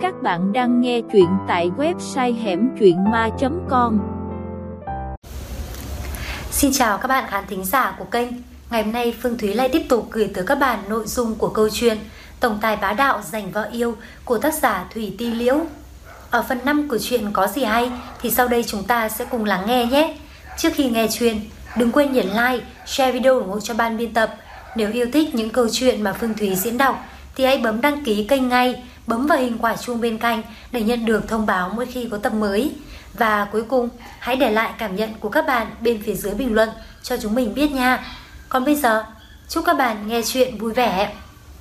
Các bạn đang nghe truyện tại website hẻmtruyện.ma.com. Xin chào các bạn khán thính giả của kênh. Ngày hôm nay Phương Thúy lại tiếp tục gửi tới các bạn nội dung của câu chuyện Tổng tài bá đạo giành vợ yêu của tác giả Thủy Ti Liễu. Ở phần 5 của chuyện có gì hay thì sau đây chúng ta sẽ cùng lắng nghe nhé. Trước khi nghe chuyện, đừng quên nhấn like, share video ủng hộ cho ban biên tập. Nếu yêu thích những câu chuyện mà Phương Thúy diễn đọc thì hãy bấm đăng ký kênh ngay, bấm vào hình quả chuông bên cạnh để nhận được thông báo mỗi khi có tập mới. Và cuối cùng, hãy để lại cảm nhận của các bạn bên phía dưới bình luận cho chúng mình biết nha. Còn bây giờ, chúc các bạn nghe chuyện vui vẻ.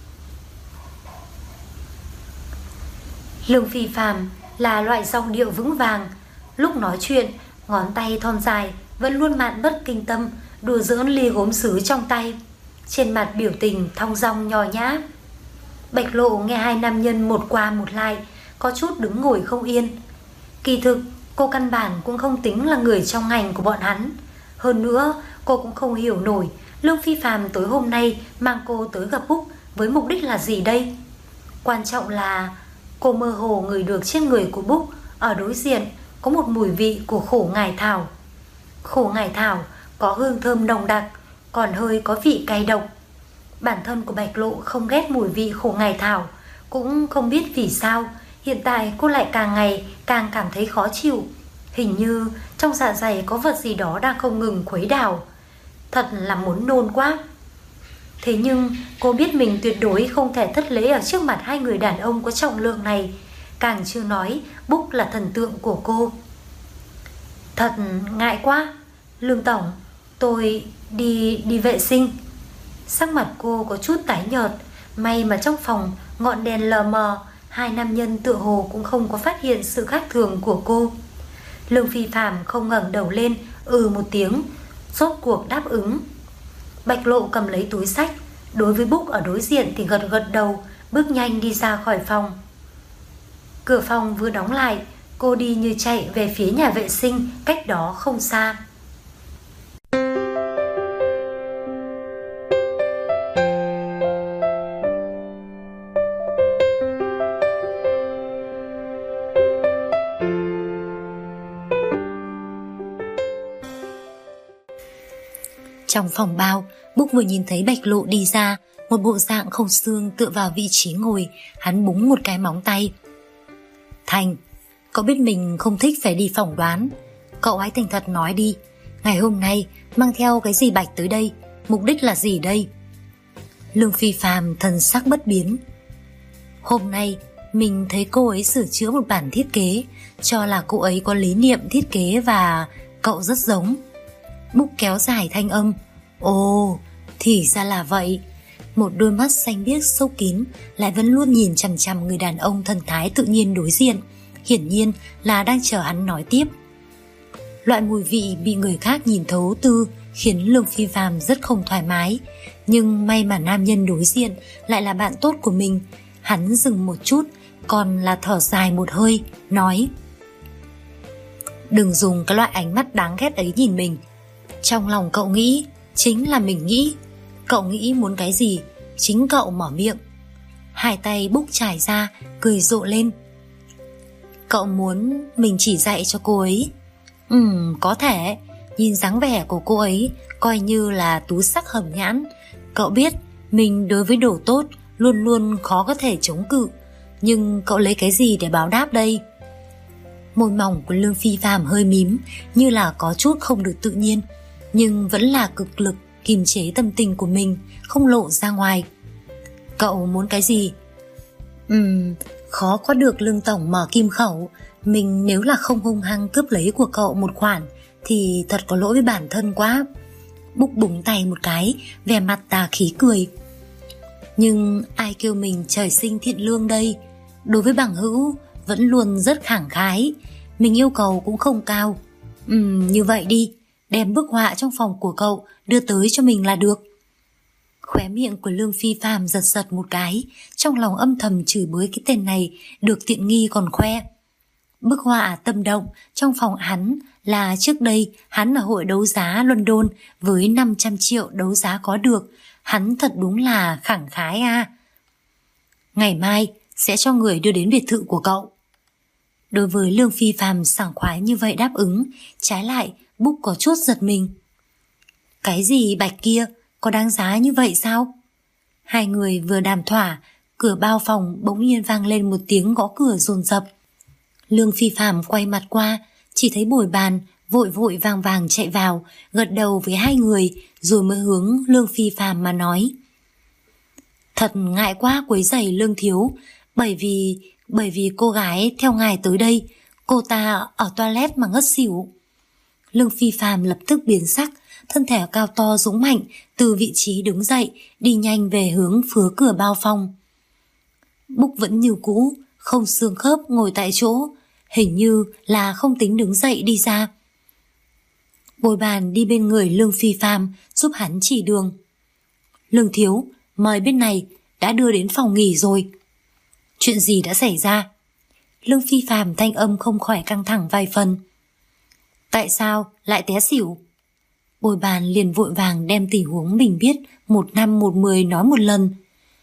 Lương Phi Phàm là loại giọng điệu vững vàng. Lúc nói chuyện, ngón tay thon dài vẫn luôn mạn bất kinh tâm đùa giỡn ly gốm sứ trong tay. Trên mặt biểu tình thong dong nho nhã. Bạch Lộ nghe hai nam nhân một qua một lại, có chút đứng ngồi không yên. Kỳ thực, cô căn bản cũng không tính là người trong ngành của bọn hắn. Hơn nữa, cô cũng không hiểu nổi Lương Phi Phàm tối hôm nay mang cô tới gặp Búc với mục đích là gì đây. Quan trọng là cô mơ hồ ngửi được trên người của Búc ở đối diện có một mùi vị của khổ ngải thảo. Khổ ngải thảo có hương thơm nồng đặc, còn hơi có vị cay độc. Bản thân của Bạch Lộ không ghét mùi vị khổ ngải thảo, cũng không biết vì sao hiện tại cô lại càng ngày càng cảm thấy khó chịu. Hình như trong dạ dày có vật gì đó đang không ngừng khuấy đảo. Thật là muốn nôn quá. Thế nhưng cô biết mình tuyệt đối không thể thất lễ ở trước mặt hai người đàn ông có trọng lượng này, càng chưa nói Búc là thần tượng của cô. Thật ngại quá. Lương tổng, tôi đi vệ sinh. Sắc mặt cô có chút tái nhợt. May mà trong phòng ngọn đèn lờ mờ, hai nam nhân tựa hồ cũng không có phát hiện sự khác thường của cô. Lương Phi Phàm không ngẩng đầu lên, một tiếng, rốt cuộc đáp ứng. Bạch Lộ cầm lấy túi xách, đối với Búc ở đối diện thì gật gật đầu, bước nhanh đi ra khỏi phòng. Cửa phòng vừa đóng lại, cô đi như chạy về phía nhà vệ sinh cách đó không xa. Trong phòng bao, Búc vừa nhìn thấy Bạch Lộ đi ra, một bộ dạng không xương tựa vào vị trí ngồi, hắn búng một cái móng tay. Thành, cậu biết mình không thích phải đi phỏng đoán. Cậu hãy thành thật nói đi, ngày hôm nay mang theo cái gì Bạch tới đây, mục đích là gì đây? Lương Phi Phàm thần sắc bất biến. Hôm nay mình thấy cô ấy sửa chữa một bản thiết kế, cho là cô ấy có lý niệm thiết kế và cậu rất giống. Búc kéo dài thanh âm. Ồ, thì ra là vậy. Một đôi mắt xanh biếc sâu kín lại vẫn luôn nhìn chằm chằm người đàn ông thần thái tự nhiên đối diện, hiển nhiên là đang chờ hắn nói tiếp. Loại mùi vị bị người khác nhìn thấu tư khiến Lương Phi Phàm rất không thoải mái. Nhưng may mà nam nhân đối diện lại là bạn tốt của mình. Hắn dừng một chút, còn là thở dài một hơi, nói: Đừng dùng cái loại ánh mắt đáng ghét ấy nhìn mình. Trong lòng cậu nghĩ chính là mình nghĩ. Cậu nghĩ muốn cái gì chính cậu mở miệng. Hai tay Búc trải ra, cười rộ lên. Cậu muốn mình chỉ dạy cho cô ấy? Có thể. Nhìn dáng vẻ của cô ấy coi như là tú sắc hầm nhãn. Cậu biết mình đối với đồ tốt luôn luôn khó có thể chống cự. Nhưng cậu lấy cái gì để báo đáp đây? Môi mỏng của Lương Phi Phàm hơi mím, như là có chút không được tự nhiên, nhưng vẫn là cực lực kiềm chế tâm tình của mình, không lộ ra ngoài. Cậu muốn cái gì? Khó có được Lương tổng mở kim khẩu. Mình nếu là không hung hăng cướp lấy của cậu một khoản thì thật có lỗi với bản thân quá. Búc búng tay một cái, vẻ mặt tà khí cười. Nhưng ai kêu mình trời sinh thiện lương đây. Đối với bằng hữu vẫn luôn rất khẳng khái. Mình yêu cầu cũng không cao. Như vậy đi, đem bức họa trong phòng của cậu đưa tới cho mình là được. Khóe miệng của Lương Phi Phàm giật giật một cái, trong lòng âm thầm chửi bới cái tên này được tiện nghi còn khoe. Bức họa tâm động trong phòng hắn là trước đây hắn ở hội đấu giá London với 500 triệu đấu giá có được. Hắn thật đúng là khẳng khái a. Ngày mai sẽ cho người đưa đến biệt thự của cậu. Đối với Lương Phi Phàm sảng khoái như vậy đáp ứng, trái lại Búc có chút giật mình. Cái gì bạch kia, có đáng giá như vậy sao? Hai người vừa đàm thỏa, cửa bao phòng bỗng nhiên vang lên một tiếng gõ cửa dồn dập. Lương Phi Phàm quay mặt qua, chỉ thấy Bồi Bàn vội vội vàng vàng chạy vào, gật đầu với hai người rồi mới hướng Lương Phi Phàm mà nói. Thật ngại quá quấy rầy Lương thiếu, bởi vì cô gái theo ngài tới đây, cô ta ở toilet mà ngất xỉu. Lương Phi Phàm lập tức biến sắc, thân thể cao to dũng mạnh từ vị trí đứng dậy, đi nhanh về hướng phía cửa bao phòng. Búc vẫn như cũ, không xương khớp ngồi tại chỗ, hình như là không tính đứng dậy đi ra. Bồi Bàn đi bên người Lương Phi Phàm giúp hắn chỉ đường. Lương thiếu, mời bên này, đã đưa đến phòng nghỉ rồi. Chuyện gì đã xảy ra? Lương Phi Phàm thanh âm không khỏi căng thẳng vài phần. Tại sao lại té xỉu? Bồi Bàn liền vội vàng đem tình huống mình biết 1/10 nói một lần.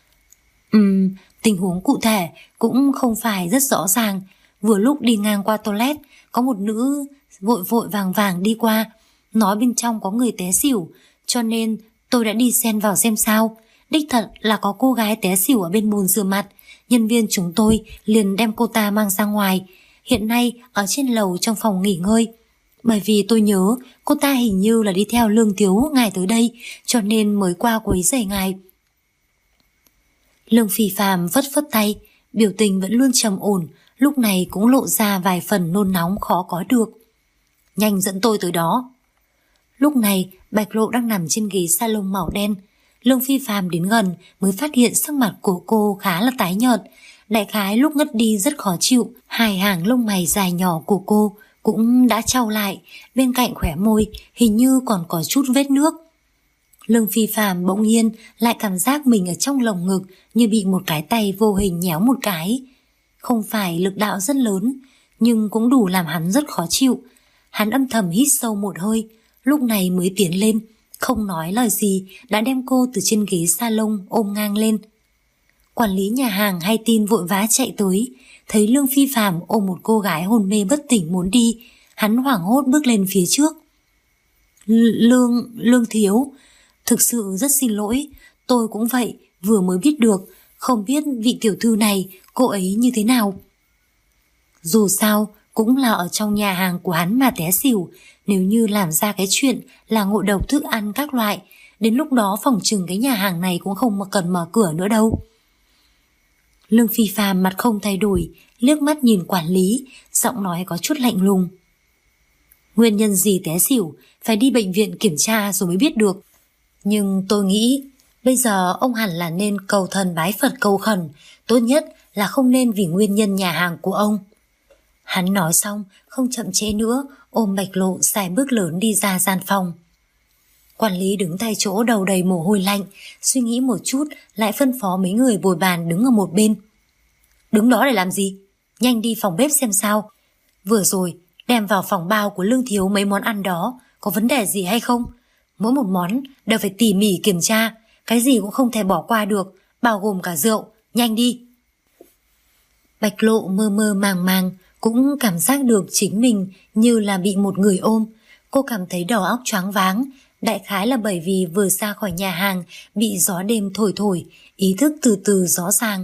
Tình huống cụ thể cũng không phải rất rõ ràng. Vừa lúc đi ngang qua toilet, có một nữ vội vội vàng vàng đi qua, nói bên trong có người té xỉu, cho nên tôi đã đi xen vào xem sao. Đích thật là có cô gái té xỉu ở bên bồn rửa mặt. Nhân viên chúng tôi liền đem cô ta mang ra ngoài, hiện nay ở trên lầu trong phòng nghỉ ngơi. Bởi vì tôi nhớ cô ta hình như là đi theo Lương thiếu ngài tới đây, cho nên mới qua quấy rầy ngài. Lương Phi Phàm vất vất tay, biểu tình vẫn luôn trầm ổn, lúc này cũng lộ ra vài phần nôn nóng khó có được. Nhanh dẫn tôi tới đó. Lúc này Bạch Lộ đang nằm trên ghế salon màu đen. Lương Phi Phàm đến gần mới phát hiện sắc mặt của cô khá là tái nhợt, đại khái lúc ngất đi rất khó chịu. Hai hàng lông mày dài nhỏ của cô cũng đã trao lại, bên cạnh khóe môi hình như còn có chút vết nước. Lương Phi Phàm bỗng nhiên lại cảm giác mình ở trong lồng ngực như bị một cái tay vô hình nhéo một cái. Không phải lực đạo rất lớn, nhưng cũng đủ làm hắn rất khó chịu. Hắn âm thầm hít sâu một hơi, lúc này mới tiến lên, không nói lời gì đã đem cô từ trên ghế salon ôm ngang lên. Quản lý nhà hàng hay tin vội vã chạy tới, thấy Lương Phi Phàm ôm một cô gái hôn mê bất tỉnh muốn đi, hắn hoảng hốt bước lên phía trước. Lương thiếu, thực sự rất xin lỗi, tôi cũng vậy, vừa mới biết được, không biết vị tiểu thư này cô ấy như thế nào. Dù sao cũng là ở trong nhà hàng của hắn mà té xỉu, nếu như làm ra cái chuyện là ngộ độc thức ăn các loại, đến lúc đó phỏng chừng cái nhà hàng này cũng không cần mở cửa nữa đâu. Lương Phi Phàm mặt không thay đổi, liếc mắt nhìn quản lý, giọng nói có chút lạnh lùng. Nguyên nhân gì té xỉu, phải đi bệnh viện kiểm tra rồi mới biết được. Nhưng tôi nghĩ, bây giờ ông hẳn là nên cầu thần bái Phật cầu khẩn, tốt nhất là không nên vì nguyên nhân nhà hàng của ông. Hắn nói xong, không chậm trễ nữa, ôm Bạch Lộ xài bước lớn đi ra gian phòng. Quản lý đứng tại chỗ đầu đầy mồ hôi lạnh, suy nghĩ một chút lại phân phó mấy người Bồi Bàn đứng ở một bên. Đứng đó để làm gì? Nhanh đi phòng bếp xem sao. Vừa rồi đem vào phòng bao của Lương thiếu mấy món ăn đó, có vấn đề gì hay không? Mỗi một món đều phải tỉ mỉ kiểm tra, cái gì cũng không thể bỏ qua được, bao gồm cả rượu. Nhanh đi. Bạch Lộ mơ mơ màng màng, cũng cảm giác được chính mình như là bị một người ôm. Cô cảm thấy đầu óc choáng váng, đại khái là bởi vì vừa ra khỏi nhà hàng bị gió đêm thổi thổi, ý thức từ từ rõ ràng.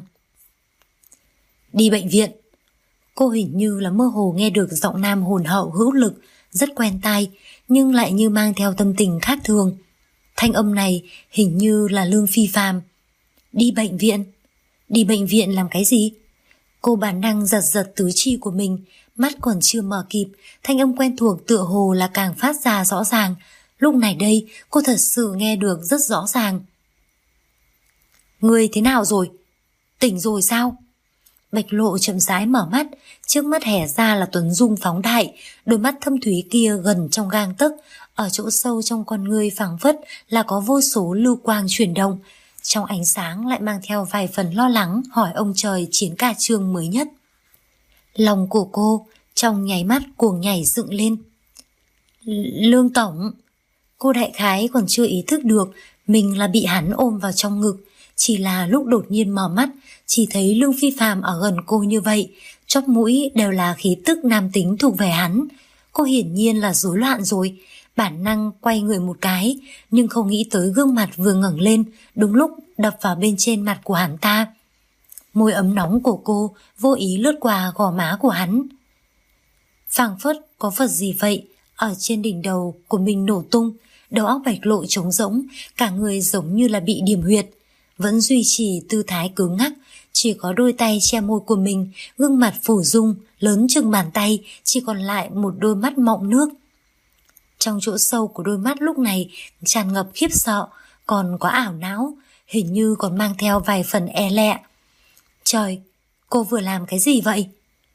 Đi bệnh viện. Cô hình như là mơ hồ nghe được giọng nam hồn hậu hữu lực, rất quen tai, nhưng lại như mang theo tâm tình khác thường. Thanh âm này hình như là Lương Phi Phàm. Đi bệnh viện? Đi bệnh viện làm cái gì? Cô bản năng giật giật tứ chi của mình, mắt còn chưa mở kịp, thanh âm quen thuộc tựa hồ là càng phát ra rõ ràng. Lúc này đây, cô thật sự nghe được rất rõ ràng. Ngươi thế nào rồi? Tỉnh rồi sao? Bạch Lộ chậm rãi mở mắt, trước mắt hẻ ra là Tuấn Dung phóng đại, đôi mắt thâm thúy kia gần trong gang tấc, ở chỗ sâu trong con ngươi phảng phất là có vô số lưu quang chuyển động. Trong ánh sáng lại mang theo vài phần lo lắng hỏi ông trời chiến ca chương mới nhất. Lòng của cô trong nháy mắt cuồng nhảy dựng lên. Lương tổng. Cô đại khái còn chưa ý thức được mình là bị hắn ôm vào trong ngực, Chỉ là lúc đột nhiên mở mắt, chỉ thấy Lương Phi Phàm ở gần cô như vậy, chóp mũi đều là khí tức nam tính thuộc về hắn. Cô hiển nhiên là rối loạn rồi, bản năng quay người một cái, nhưng không nghĩ tới gương mặt vừa ngẩng lên, đúng lúc đập vào bên trên mặt của hắn ta. Môi ấm nóng của cô vô ý lướt qua gò má của hắn. Phảng phất có vật gì vậy ở trên đỉnh đầu của mình nổ tung, đầu óc Bạch Lộ trống rỗng, cả người giống như là bị điểm huyệt, vẫn duy trì tư thái cứng ngắc, chỉ có đôi tay che môi của mình, gương mặt phủ dung lớn chừng bàn tay, chỉ còn lại một đôi mắt mọng nước. Trong chỗ sâu của đôi mắt lúc này tràn ngập khiếp sợ, còn có ảo não, hình như còn mang theo vài phần e lệ. Trời, cô vừa làm cái gì vậy?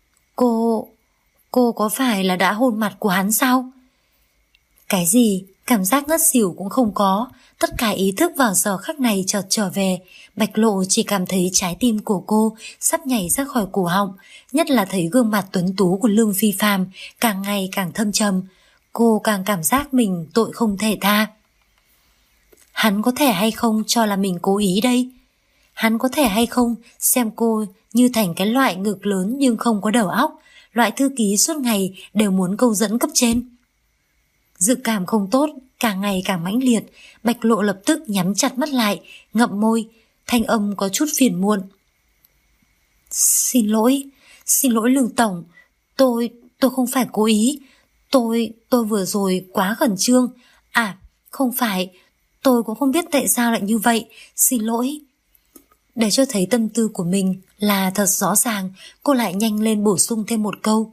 Cô có phải là đã hôn mặt của hắn sao? Cái gì? Cảm giác ngất xỉu cũng không có. Tất cả ý thức vào giờ khắc này chợt trở về. Bạch Lộ chỉ cảm thấy trái tim của cô sắp nhảy ra khỏi cổ họng, nhất là thấy gương mặt tuấn tú của Lương Phi Phàm càng ngày càng thâm trầm. Cô càng cảm giác mình tội không thể tha. Hắn có thể hay không cho là mình cố ý đây? Hắn có thể hay không xem cô như thành cái loại ngực lớn nhưng không có đầu óc, loại thư ký suốt ngày đều muốn câu dẫn cấp trên? Dự cảm không tốt càng ngày càng mãnh liệt, Bạch Lộ lập tức nhắm chặt mắt lại, ngậm môi, thanh âm có chút phiền muộn. Xin lỗi Lương Tổng, tôi không phải cố ý, tôi vừa rồi quá khẩn trương. À, không phải, tôi cũng không biết tại sao lại như vậy, xin lỗi. Để cho thấy tâm tư của mình là thật rõ ràng, cô lại nhanh lên bổ sung thêm một câu.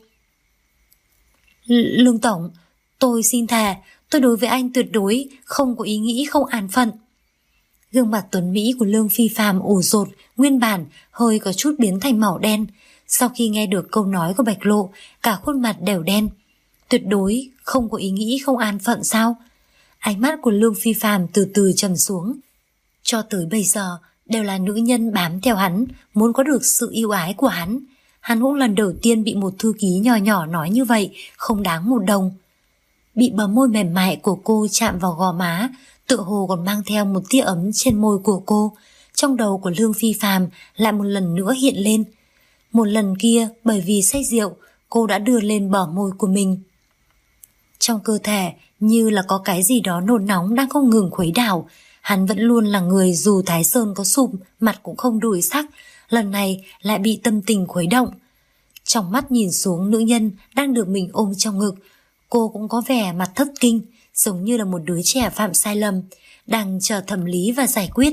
Lương Tổng, tôi xin thề, tôi đối với anh tuyệt đối không có ý nghĩ không an phận. Gương mặt tuấn Mỹ của Lương Phi Phàm ủ rột, nguyên bản hơi có chút biến thành màu đen. Sau khi nghe được câu nói của Bạch Lộ, cả khuôn mặt đều đen. Tuyệt đối không có ý nghĩ không an phận sao? Ánh mắt của Lương Phi Phàm từ từ trầm xuống. Cho tới bây giờ đều là nữ nhân bám theo hắn, muốn có được sự yêu ái của hắn. Hắn cũng lần đầu tiên bị một thư ký nhỏ nhỏ nói như vậy, không đáng một đồng. Bị bờ môi mềm mại của cô chạm vào gò má, tựa hồ còn mang theo một tia ấm trên môi của cô. Trong đầu của Lương Phi Phàm lại một lần nữa hiện lên. Một lần kia bởi vì say rượu, cô đã đưa lên bờ môi của mình. Trong cơ thể như là có cái gì đó nôn nóng đang không ngừng khuấy đảo. Hắn vẫn luôn là người dù Thái Sơn có sụp, mặt cũng không đổi sắc, lần này lại bị tâm tình khuấy động. Trong mắt nhìn xuống nữ nhân đang được mình ôm trong ngực, cô cũng có vẻ mặt thất kinh, giống như là một đứa trẻ phạm sai lầm, đang chờ thẩm lý và giải quyết.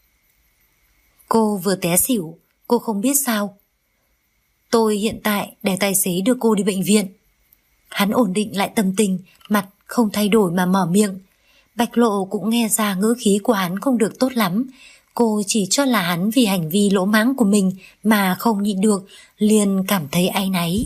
Cô vừa té xỉu, cô không biết sao? Tôi hiện tại để tài xế đưa cô đi bệnh viện. Hắn ổn định lại tâm tình, mặt không thay đổi mà mở miệng. Bạch Lộ cũng nghe ra ngữ khí của hắn không được tốt lắm. Cô chỉ cho là hắn vì hành vi lỗ mãng của mình mà không nhịn được, liền cảm thấy áy náy.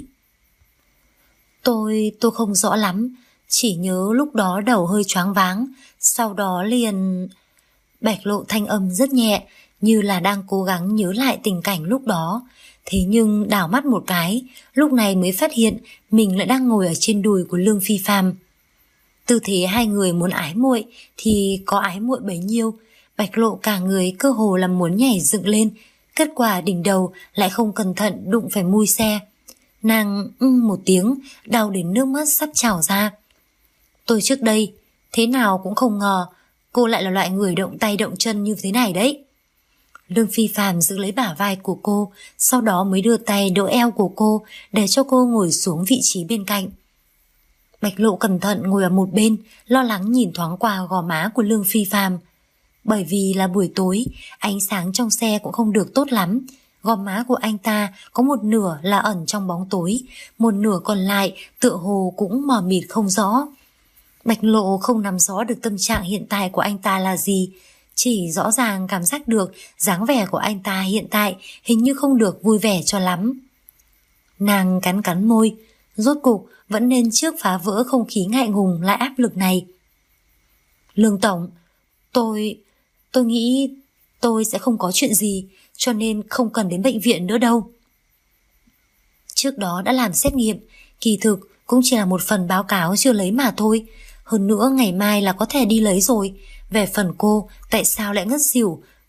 Tôi không rõ lắm, chỉ nhớ lúc đó đầu hơi choáng váng, sau đó liền... Bạch Lộ thanh âm rất nhẹ, như là đang cố gắng nhớ lại tình cảnh lúc đó. Thế nhưng đảo mắt một cái, lúc này mới phát hiện mình lại đang ngồi ở trên đùi của Lương Phi Phàm. Tư thế hai người muốn ái muội thì có ái muội bấy nhiêu. Bạch Lộ cả người cơ hồ là muốn nhảy dựng lên, kết quả đỉnh đầu lại không cẩn thận đụng phải mui xe. Nàng một tiếng, đau đến nước mắt sắp trào ra. Tôi trước đây thế nào cũng không ngờ cô lại là loại người động tay động chân như thế này đấy. Lương Phi Phàm giữ lấy bả vai của cô, sau đó mới đưa tay đỡ eo của cô để cho cô ngồi xuống vị trí bên cạnh. Bạch Lộ cẩn thận ngồi ở một bên, lo lắng nhìn thoáng qua gò má của Lương Phi Phàm. Bởi vì là buổi tối, ánh sáng trong xe cũng không được tốt lắm. Gò má của anh ta có một nửa là ẩn trong bóng tối, một nửa còn lại tựa hồ cũng mờ mịt không rõ. Bạch Lộ không nắm rõ được tâm trạng hiện tại của anh ta là gì, chỉ rõ ràng cảm giác được dáng vẻ của anh ta hiện tại hình như không được vui vẻ cho lắm. Nàng cắn môi, rốt cục vẫn nên trước phá vỡ không khí ngại ngùng lại áp lực này. Lương Tổng, tôi nghĩ tôi sẽ không có chuyện gì, cho nên không cần đến bệnh viện nữa đâu. Trước đó đã làm xét nghiệm, kỳ thực cũng chỉ là một phần báo cáo chưa lấy mà thôi. Hơn nữa ngày mai là có thể đi lấy rồi. Về phần cô, tại sao lại ngất xỉu,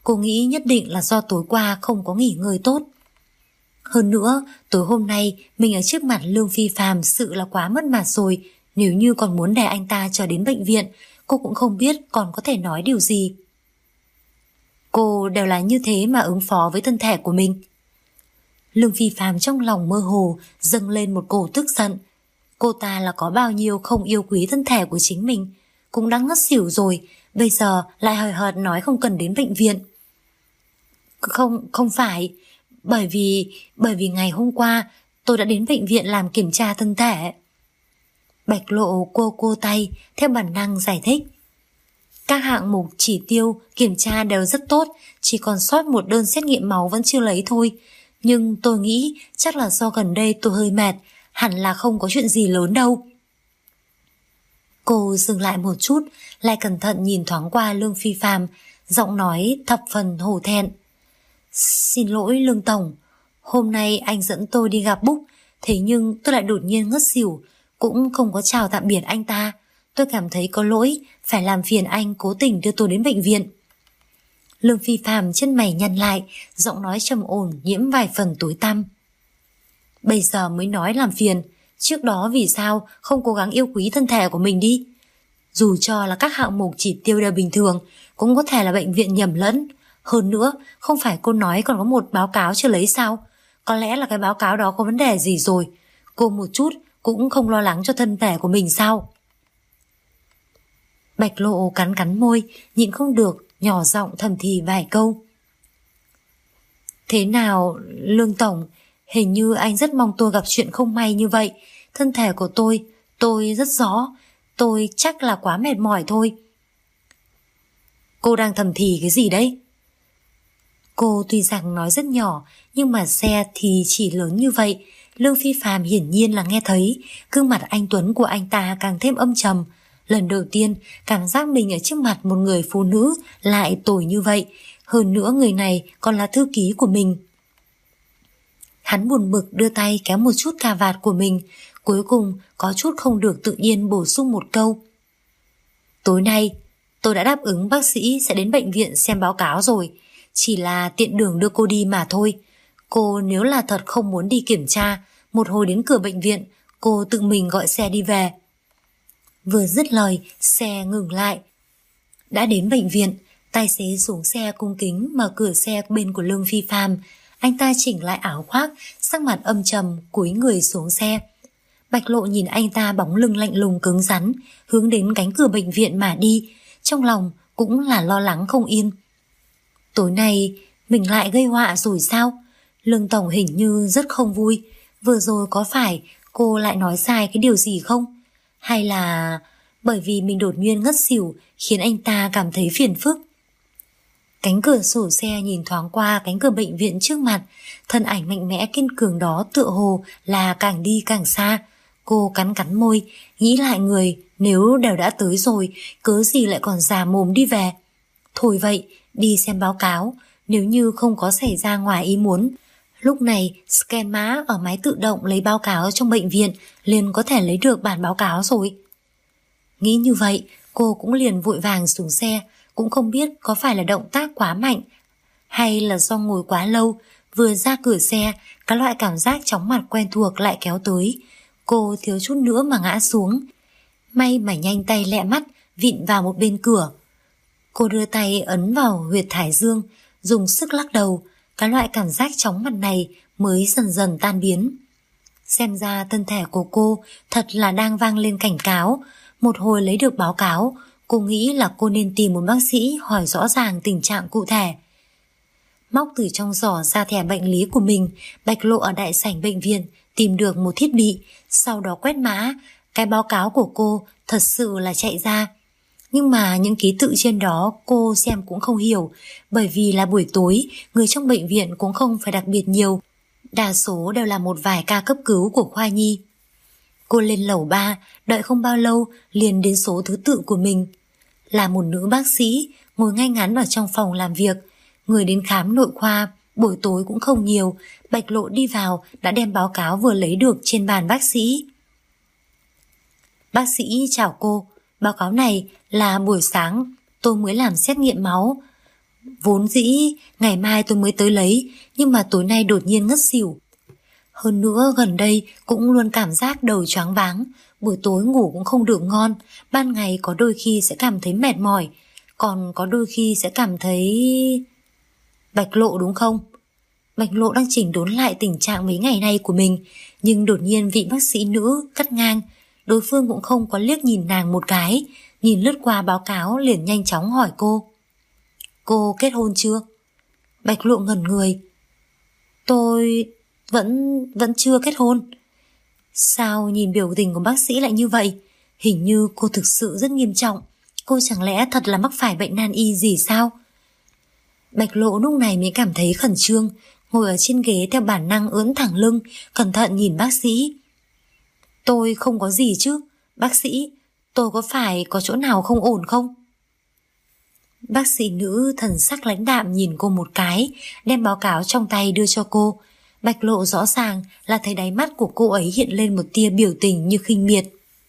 Cô nghĩ nhất định là do tối qua không có nghỉ ngơi tốt. Hơn nữa, tối hôm nay mình ở trước mặt Lương Phi Phàm sự là quá mất mặt rồi. Nếu như còn muốn để anh ta chờ đến bệnh viện, cô cũng không biết còn có thể nói điều gì. Cô đều là như thế mà ứng phó với thân thể của mình. Lương Phi Phàm trong lòng mơ hồ dâng lên một cổ tức giận. Cô ta là có bao nhiêu không yêu quý thân thể của chính mình, cũng đã ngất xỉu rồi, bây giờ lại hời hợt nói không cần đến bệnh viện. Không phải, bởi vì ngày hôm qua tôi đã đến bệnh viện làm kiểm tra thân thể. Bạch Lộ cô tay theo bản năng giải thích. Các hạng mục chỉ tiêu kiểm tra đều rất tốt, chỉ còn sót một đơn xét nghiệm máu vẫn chưa lấy thôi. Nhưng tôi nghĩ chắc là do gần đây tôi hơi mệt, hẳn là không có chuyện gì lớn đâu. Cô dừng lại một chút, lại cẩn thận nhìn thoáng qua Lương Phi Phàm, giọng nói thập phần hổ thẹn. Xin lỗi Lương Tổng, hôm nay anh dẫn tôi đi gặp Búc, thế nhưng tôi lại đột nhiên ngất xỉu, cũng không có chào tạm biệt anh ta. Tôi cảm thấy có lỗi, phải làm phiền anh cố tình đưa tôi đến bệnh viện. Lương Phi Phàm chân mày nhăn lại, giọng nói trầm ổn nhiễm vài phần tối tăm. Bây giờ mới nói làm phiền, trước đó vì sao không cố gắng yêu quý thân thể của mình đi? Dù cho là các hạng mục chỉ tiêu đều bình thường, cũng có thể là bệnh viện nhầm lẫn. Hơn nữa, không phải cô nói còn có một báo cáo chưa lấy sao? Có lẽ là cái báo cáo đó có vấn đề gì rồi. Cô một chút cũng không lo lắng cho thân thể của mình sao? Bạch Lộ cắn môi, nhịn không được, nhỏ giọng thầm thì vài câu. Thế nào, Lương Tổng, hình như anh rất mong tôi gặp chuyện không may như vậy. Thân thể của tôi rất rõ, tôi chắc là quá mệt mỏi thôi. Cô đang thầm thì cái gì đấy? Cô tuy rằng nói rất nhỏ, nhưng mà xe thì chỉ lớn như vậy. Lương Phi Phàm hiển nhiên là nghe thấy, gương mặt anh tuấn của anh ta càng thêm âm trầm. Lần đầu tiên cảm giác mình ở trước mặt một người phụ nữ lại tồi như vậy, hơn nữa người này còn là thư ký của mình. Hắn buồn bực đưa tay kéo một chút cà vạt của mình, cuối cùng có chút không được tự nhiên bổ sung một câu. Tối nay tôi đã đáp ứng bác sĩ sẽ đến bệnh viện xem báo cáo rồi, chỉ là tiện đường đưa cô đi mà thôi. Cô nếu là thật không muốn đi kiểm tra, một hồi đến cửa bệnh viện cô tự mình gọi xe đi về. Vừa dứt lời, xe ngừng lại. Đã đến bệnh viện, tài xế xuống xe cung kính mở cửa xe bên của Lương Phi Phàm. Anh ta chỉnh lại áo khoác, sắc mặt âm trầm, cúi người xuống xe. Bạch Lộ nhìn anh ta bóng lưng lạnh lùng cứng rắn, hướng đến cánh cửa bệnh viện mà đi, trong lòng cũng là lo lắng không yên. Tối nay mình lại gây họa rồi sao? Lương Tổng hình như rất không vui. Vừa rồi có phải cô lại nói sai cái điều gì không? Hay là bởi vì mình đột nhiên ngất xỉu khiến anh ta cảm thấy phiền phức? Cánh cửa sổ xe nhìn thoáng qua cánh cửa bệnh viện trước mặt, thân ảnh mạnh mẽ kiên cường đó tựa hồ là càng đi càng xa. Cô cắn môi, nghĩ lại người, nếu đều đã tới rồi, cớ gì lại còn già mồm đi về. Thôi vậy, đi xem báo cáo, nếu như không có xảy ra ngoài ý muốn. Lúc này, scan mã ở máy tự động lấy báo cáo trong bệnh viện liền có thể lấy được bản báo cáo rồi. Nghĩ như vậy, cô cũng liền vội vàng xuống xe, cũng không biết có phải là động tác quá mạnh hay là do ngồi quá lâu. Vừa ra cửa xe, các loại cảm giác chóng mặt quen thuộc lại kéo tới. Cô thiếu chút nữa mà ngã xuống. May mà nhanh tay lẹ mắt vịn vào một bên cửa. Cô đưa tay ấn vào huyệt thái dương, dùng sức lắc đầu. Cái loại cảm giác chóng mặt này mới dần dần tan biến. Xem ra thân thể của cô thật là đang vang lên cảnh cáo. Một hồi lấy được báo cáo, cô nghĩ là cô nên tìm một bác sĩ hỏi rõ ràng tình trạng cụ thể. Móc từ trong giỏ ra thẻ bệnh lý của mình, Bạch Lộ ở đại sảnh bệnh viện tìm được một thiết bị, sau đó quét mã. Cái báo cáo của cô thật sự là chạy ra. Nhưng mà những ký tự trên đó cô xem cũng không hiểu, bởi vì là buổi tối, người trong bệnh viện cũng không phải đặc biệt nhiều. Đa số đều là một vài ca cấp cứu của khoa nhi. Cô lên lầu 3, đợi không bao lâu liền đến số thứ tự của mình. Là một nữ bác sĩ, ngồi ngay ngắn ở trong phòng làm việc. Người đến khám nội khoa, buổi tối cũng không nhiều. Bạch Lộ đi vào đã đem báo cáo vừa lấy được trên bàn bác sĩ. Bác sĩ chào cô, báo cáo này là buổi sáng tôi mới làm xét nghiệm máu. Vốn dĩ ngày mai tôi mới tới lấy, nhưng mà tối nay đột nhiên ngất xỉu. Hơn nữa gần đây cũng luôn cảm giác đầu choáng váng, buổi tối ngủ cũng không được ngon, ban ngày có đôi khi sẽ cảm thấy mệt mỏi, còn có đôi khi sẽ cảm thấy... Bạch Lộ đúng không? Bạch Lộ đang chỉnh đốn lại tình trạng mấy ngày nay của mình, nhưng đột nhiên vị bác sĩ nữ cắt ngang. Đối phương cũng không có liếc nhìn nàng một cái, nhìn lướt qua báo cáo liền nhanh chóng hỏi cô. Cô kết hôn chưa? Bạch Lộ ngẩn người. Tôi vẫn chưa kết hôn. Sao nhìn biểu tình của bác sĩ lại như vậy? Hình như cô thực sự rất nghiêm trọng. Cô chẳng lẽ thật là mắc phải bệnh nan y gì sao? Bạch Lộ lúc này mới cảm thấy khẩn trương, ngồi ở trên ghế theo bản năng ưỡn thẳng lưng, cẩn thận nhìn bác sĩ. Tôi không có gì chứ, bác sĩ, tôi có phải có chỗ nào không ổn không? Bác sĩ nữ thần sắc lãnh đạm nhìn cô một cái, đem báo cáo trong tay đưa cho cô. Bạch Lộ rõ ràng là thấy đáy mắt của cô ấy hiện lên một tia biểu tình như khinh miệt.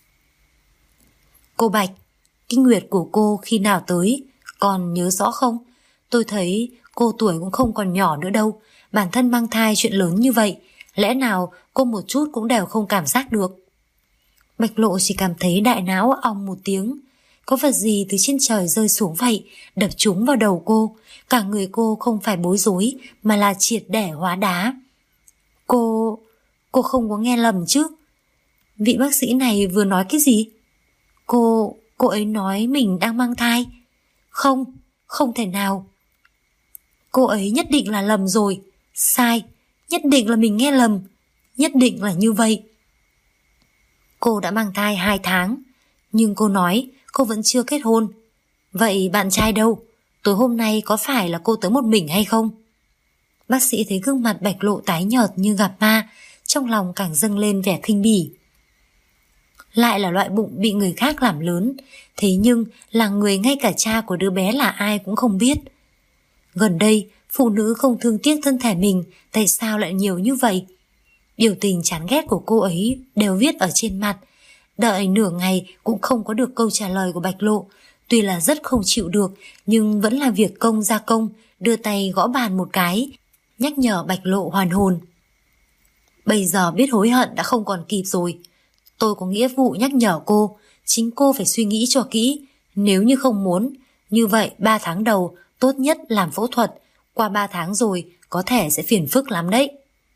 Cô Bạch, kinh nguyệt của cô khi nào tới, còn nhớ rõ không? Tôi thấy cô tuổi cũng không còn nhỏ nữa đâu, bản thân mang thai chuyện lớn như vậy, lẽ nào cô một chút cũng đều không cảm giác được? Bạch Lộ chỉ cảm thấy đại não ong một tiếng, có vật gì từ trên trời rơi xuống vậy, đập trúng vào đầu cô, cả người cô không phải bối rối mà là triệt để hóa đá. Cô không có nghe lầm chứ? Vị bác sĩ này vừa nói cái gì? Cô ấy nói mình đang mang thai. Không thể nào. Cô ấy nhất định là lầm rồi. Sai, nhất định là mình nghe lầm. Nhất định là như vậy. Cô đã mang thai 2 tháng, nhưng cô nói cô vẫn chưa kết hôn. Vậy bạn trai đâu? Tối hôm nay có phải là cô tới một mình hay không? Bác sĩ thấy gương mặt Bạch Lộ tái nhợt như gặp ma, trong lòng càng dâng lên vẻ khinh bỉ. Lại là loại bụng bị người khác làm lớn, thế nhưng là người ngay cả cha của đứa bé là ai cũng không biết. Gần đây, phụ nữ không thương tiếc thân thể mình, tại sao lại nhiều như vậy? Biểu tình chán ghét của cô ấy đều viết ở trên mặt. Đợi nửa ngày cũng không có được câu trả lời của Bạch Lộ. Tuy là rất không chịu được, nhưng vẫn là việc công ra công, đưa tay gõ bàn một cái, nhắc nhở Bạch Lộ hoàn hồn. Bây giờ biết hối hận đã không còn kịp rồi. Tôi có nghĩa vụ nhắc nhở cô, chính cô phải suy nghĩ cho kỹ. Nếu như không muốn, như vậy 3 tháng đầu tốt nhất làm phẫu thuật. Qua 3 tháng rồi có thể sẽ phiền phức lắm đấy.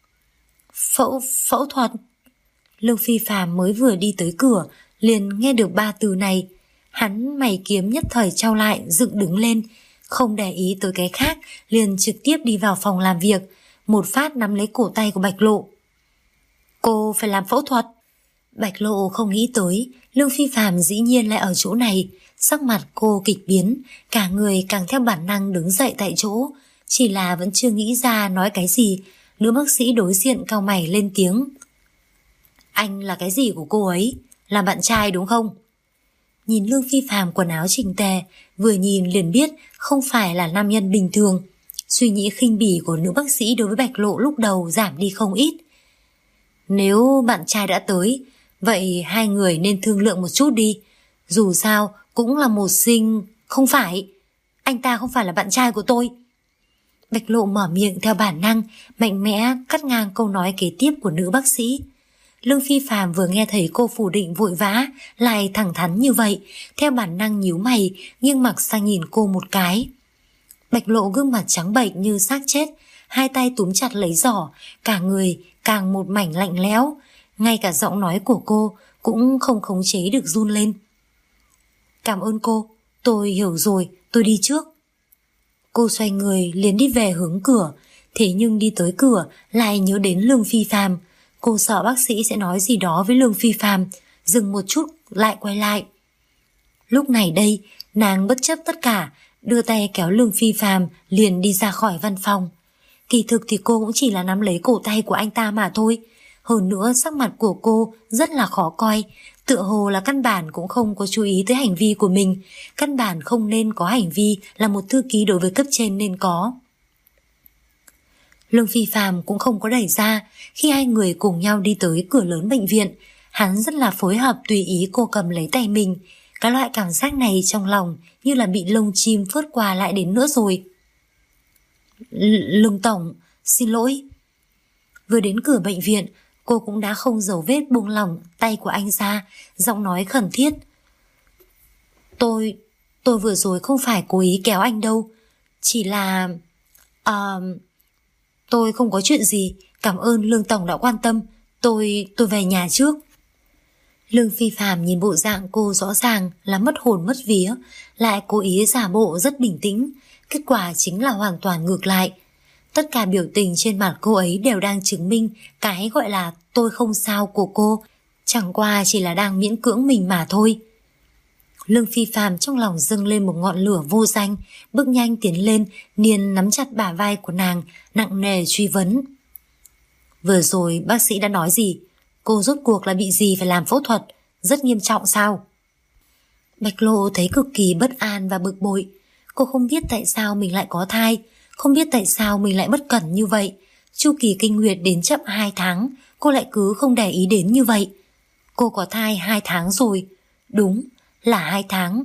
Phẫu thuật? Lương Phi Phàm mới vừa đi tới cửa liền nghe được 3 từ này. Hắn mày kiếm nhất thời trao lại, dựng đứng lên, không để ý tới cái khác, liền trực tiếp đi vào phòng làm việc, một phát nắm lấy cổ tay của Bạch Lộ. Cô phải làm phẫu thuật? Bạch Lộ không nghĩ tới Lương Phi Phàm dĩ nhiên lại ở chỗ này. Sắc mặt cô kịch biến, cả người càng theo bản năng đứng dậy tại chỗ, chỉ là vẫn chưa nghĩ ra nói cái gì. Nữ bác sĩ đối diện cau mày lên tiếng. Anh là cái gì của cô ấy? Là bạn trai đúng không? Nhìn Lương Phi Phàm quần áo chỉnh tề, vừa nhìn liền biết không phải là nam nhân bình thường. Suy nghĩ khinh bỉ của nữ bác sĩ đối với Bạch Lộ lúc đầu giảm đi không ít. Nếu bạn trai đã tới, vậy hai người nên thương lượng một chút đi. Dù sao cũng là một sinh... Không phải, anh ta không phải là bạn trai của tôi. Bạch Lộ mở miệng theo bản năng, mạnh mẽ cắt ngang câu nói kế tiếp của nữ bác sĩ. Lương Phi Phàm vừa nghe thấy cô phủ định vội vã, lại thẳng thắn như vậy, theo bản năng nhíu mày, nghiêng mặt sang nhìn cô một cái. Bạch Lộ gương mặt trắng bệch như xác chết, hai tay túm chặt lấy giỏ, cả người càng một mảnh lạnh lẽo, ngay cả giọng nói của cô cũng không khống chế được run lên. Cảm ơn cô, tôi hiểu rồi, tôi đi trước. Cô xoay người liền đi về hướng cửa, thế nhưng đi tới cửa lại nhớ đến Lương Phi Phàm. Cô sợ bác sĩ sẽ nói gì đó với Lương Phi Phàm, dừng một chút lại quay lại. Lúc này đây, nàng bất chấp tất cả, đưa tay kéo Lương Phi Phàm liền đi ra khỏi văn phòng. Kỳ thực thì cô cũng chỉ là nắm lấy cổ tay của anh ta mà thôi. Hơn nữa sắc mặt của cô rất là khó coi, tựa hồ là căn bản cũng không có chú ý tới hành vi của mình, căn bản không nên có hành vi là một thư ký đối với cấp trên nên có. Lương Phi Phàm cũng không có đẩy ra. Khi hai người cùng nhau đi tới cửa lớn bệnh viện, hắn rất là phối hợp tùy ý cô cầm lấy tay mình. Cái loại cảm giác này trong lòng như là bị lông chim phớt qua lại đến nữa rồi. Lương Tổng, xin lỗi. Vừa đến cửa bệnh viện, cô cũng đã không giấu vết buông lỏng tay của anh ra, giọng nói khẩn thiết. Tôi vừa rồi không phải cố ý kéo anh đâu. Chỉ là... tôi không có chuyện gì. Cảm ơn Lương Tổng đã quan tâm. Tôi về nhà trước. Lương Phi Phạm nhìn bộ dạng cô rõ ràng là mất hồn mất vía, lại cố ý giả bộ rất bình tĩnh. Kết quả chính là hoàn toàn ngược lại. Tất cả biểu tình trên mặt cô ấy đều đang chứng minh cái gọi là tôi không sao của cô, chẳng qua chỉ là đang miễn cưỡng mình mà thôi. Lương Phi Phạm trong lòng dâng lên một ngọn lửa vô danh, bước nhanh tiến lên, liền nắm chặt bả vai của nàng, nặng nề truy vấn. Vừa rồi bác sĩ đã nói gì? Cô rốt cuộc là bị gì phải làm phẫu thuật? Rất nghiêm trọng sao? Bạch Lộ thấy cực kỳ bất an và bực bội. Cô không biết tại sao mình lại có thai, không biết tại sao mình lại bất cẩn như vậy. Chu kỳ kinh nguyệt đến chậm 2 tháng, cô lại cứ không để ý đến như vậy. Cô có thai 2 tháng rồi. Đúng, là 2 tháng.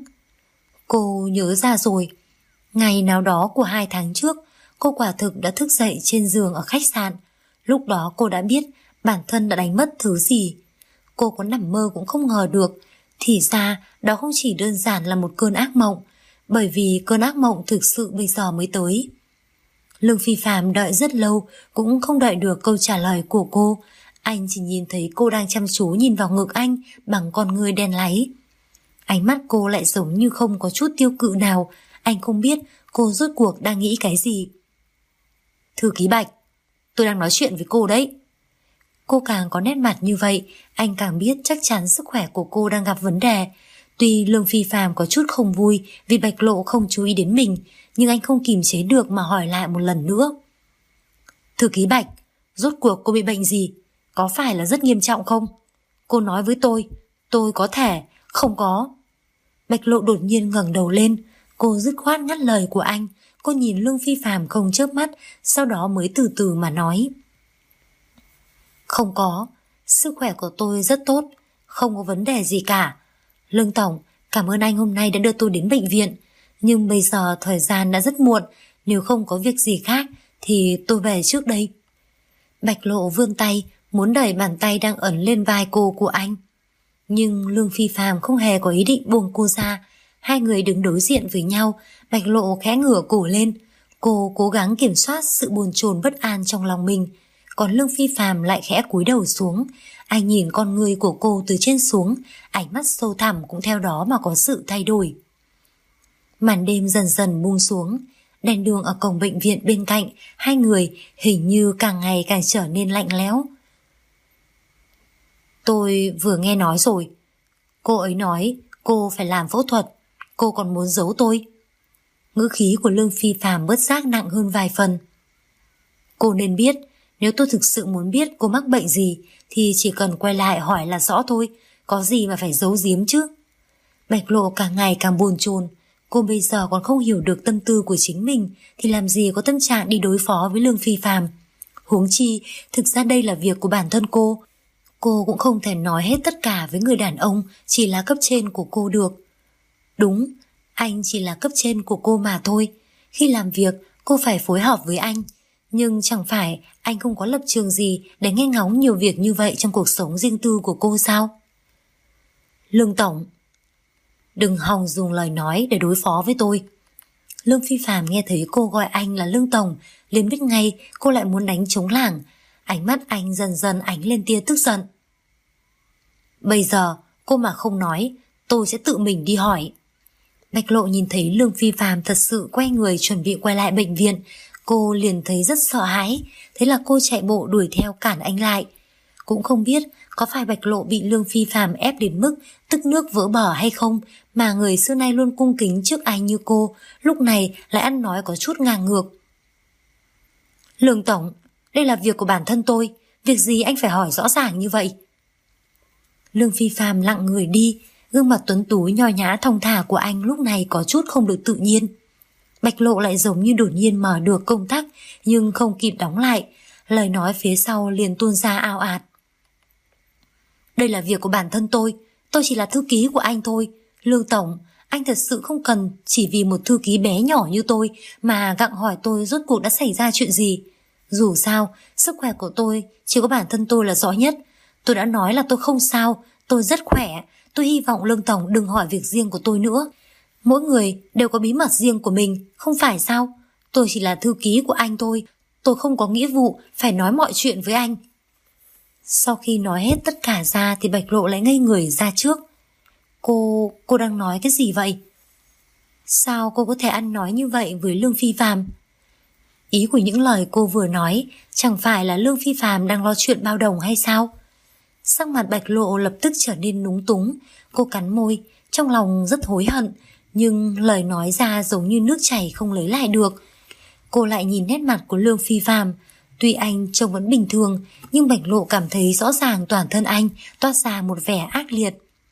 Cô nhớ ra rồi. Ngày nào đó của 2 tháng trước, cô quả thực đã thức dậy trên giường ở khách sạn. Lúc đó cô đã biết bản thân đã đánh mất thứ gì. Cô có nằm mơ cũng không ngờ được. Thì ra đó không chỉ đơn giản là một cơn ác mộng, bởi vì cơn ác mộng thực sự bây giờ mới tới. Lương Phi Phạm đợi rất lâu cũng không đợi được câu trả lời của cô. Anh chỉ nhìn thấy cô đang chăm chú nhìn vào ngực anh bằng con ngươi đen láy. Ánh mắt cô lại giống như không có chút tiêu cự nào. Anh không biết cô rốt cuộc đang nghĩ cái gì. Thư ký Bạch, tôi đang nói chuyện với cô đấy. Cô càng có nét mặt như vậy, anh càng biết chắc chắn sức khỏe của cô đang gặp vấn đề. Tuy Lương Phi Phạm có chút không vui vì Bạch Lộ không chú ý đến mình, nhưng anh không kìm chế được mà hỏi lại một lần nữa. Thư ký Bạch, rốt cuộc cô bị bệnh gì? Có phải là rất nghiêm trọng không? Cô nói với tôi có thể không có. Bạch Lộ đột nhiên ngẩng đầu lên, cô dứt khoát ngắt lời của anh. Cô nhìn Lương Phi Phạm không chớp mắt, sau đó mới từ từ mà nói. Không có, sức khỏe của tôi rất tốt, không có vấn đề gì cả. Lương Tổng, cảm ơn anh hôm nay đã đưa tôi đến bệnh viện. Nhưng bây giờ thời gian đã rất muộn, nếu không có việc gì khác thì tôi về trước đây. Bạch Lộ vươn tay, muốn đẩy bàn tay đang ẩn lên vai cô của anh. Nhưng Lương Phi Phạm không hề có ý định buông cô ra. Hai người đứng đối diện với nhau. Bạch Lộ khẽ ngửa cổ lên. Cô cố gắng kiểm soát sự bồn chồn bất an trong lòng mình. Còn Lương Phi Phạm lại khẽ cúi đầu xuống. Anh nhìn con người của cô từ trên xuống, ánh mắt sâu thẳm cũng theo đó mà có sự thay đổi. Màn đêm dần dần buông xuống. Đèn đường ở cổng bệnh viện bên cạnh hai người hình như càng ngày càng trở nên lạnh lẽo. Tôi vừa nghe nói rồi. Cô ấy nói cô phải làm phẫu thuật. Cô còn muốn giấu tôi. Ngữ khí của Lương Phi Phạm bớt giác nặng hơn vài phần. Cô nên biết, nếu tôi thực sự muốn biết cô mắc bệnh gì thì chỉ cần quay lại hỏi là rõ thôi. Có gì mà phải giấu giếm chứ. Bạch Lộ càng ngày càng bồn chồn. Cô bây giờ còn không hiểu được tâm tư của chính mình thì làm gì có tâm trạng đi đối phó với Lương Phi Phạm. Huống chi, thực ra đây là việc của bản thân cô. Cô cũng không thể nói hết tất cả với người đàn ông chỉ là cấp trên của cô được. Đúng, anh chỉ là cấp trên của cô mà thôi. Khi làm việc, cô phải phối hợp với anh. Nhưng chẳng phải anh không có lập trường gì để nghe ngóng nhiều việc như vậy trong cuộc sống riêng tư của cô sao? Lương Tổng, đừng hòng dùng lời nói để đối phó với tôi. Lương Phi Phạm nghe thấy cô gọi anh là Lương Tổng, liền biết ngay cô lại muốn đánh trống lảng. Ánh mắt anh dần dần ánh lên tia tức giận. Bây giờ cô mà không nói, tôi sẽ tự mình đi hỏi. Bạch Lộ nhìn thấy Lương Phi Phạm thật sự quay người chuẩn bị quay lại bệnh viện. Cô liền thấy rất sợ hãi. Thế là cô chạy bộ đuổi theo cản anh lại. Cũng không biết có phải Bạch Lộ bị Lương Phi Phạm ép đến mức tức nước vỡ bờ hay không, mà người xưa nay luôn cung kính trước anh như cô lúc này lại ăn nói có chút ngang ngược. Lương Tổng, đây là việc của bản thân tôi, việc gì anh phải hỏi rõ ràng như vậy? Lương Phi Phạm lặng người đi, gương mặt tuấn tú nho nhã thong thả của anh lúc này có chút không được tự nhiên. Bạch Lộ lại giống như đột nhiên mở được công tắc nhưng không kịp đóng lại, lời nói phía sau liền tuôn ra ào ạt. Đây là việc của bản thân tôi chỉ là thư ký của anh thôi. Lương Tổng, Anh thật sự không cần chỉ vì một thư ký bé nhỏ như tôi mà gặng hỏi tôi rốt cuộc đã xảy ra chuyện gì. Dù sao, sức khỏe của tôi chỉ có bản thân tôi là rõ nhất. Tôi đã nói là tôi không sao, tôi rất khỏe. Tôi hy vọng Lương Tổng đừng hỏi việc riêng của tôi nữa. Mỗi người đều có bí mật riêng của mình, không phải sao? Tôi chỉ là thư ký của anh thôi. Tôi không có nghĩa vụ phải nói mọi chuyện với anh. Sau khi nói hết tất cả ra thì Bạch Lộ lại ngây người ra trước. Cô đang nói cái gì vậy? Sao cô có thể ăn nói như vậy với Lương Phi Phạm? Ý của những lời cô vừa nói chẳng phải là Lương Phi Phạm đang lo chuyện bao đồng hay sao? Sắc mặt Bạch Lộ lập tức trở nên núng túng. Cô cắn môi, trong lòng rất hối hận, nhưng lời nói ra giống như nước chảy không lấy lại được. Cô lại nhìn nét mặt của Lương Phi Phạm. Tuy anh trông vẫn bình thường, nhưng Bạch Lộ cảm thấy rõ ràng toàn thân anh toát ra một vẻ ác liệt.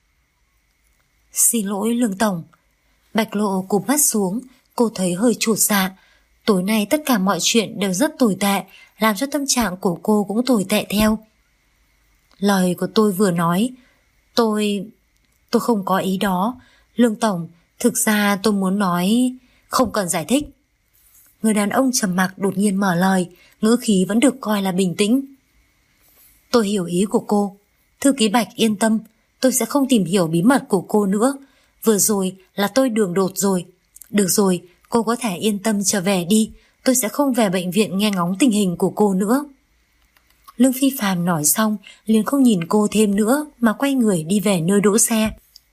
Xin lỗi Lương Tổng. Bạch Lộ cụp mắt xuống, cô thấy hơi chột dạ. Tối nay tất cả mọi chuyện đều rất tồi tệ, làm cho tâm trạng của cô cũng tồi tệ theo. Lời của tôi vừa nói, tôi không có ý đó. Lương Tổng, thực ra tôi muốn nói... Không cần giải thích. Người đàn ông trầm mặc đột nhiên mở lời, ngữ khí vẫn được coi là bình tĩnh. Tôi hiểu ý của cô. Thư ký Bạch yên tâm, tôi sẽ không tìm hiểu bí mật của cô nữa. Vừa rồi là tôi đường đột rồi. Được rồi, cô có thể yên tâm trở về đi. Tôi sẽ không về bệnh viện nghe ngóng tình hình của cô nữa. Lương Phi Phạm nói xong liền không nhìn cô thêm nữa mà quay người đi về nơi đỗ xe.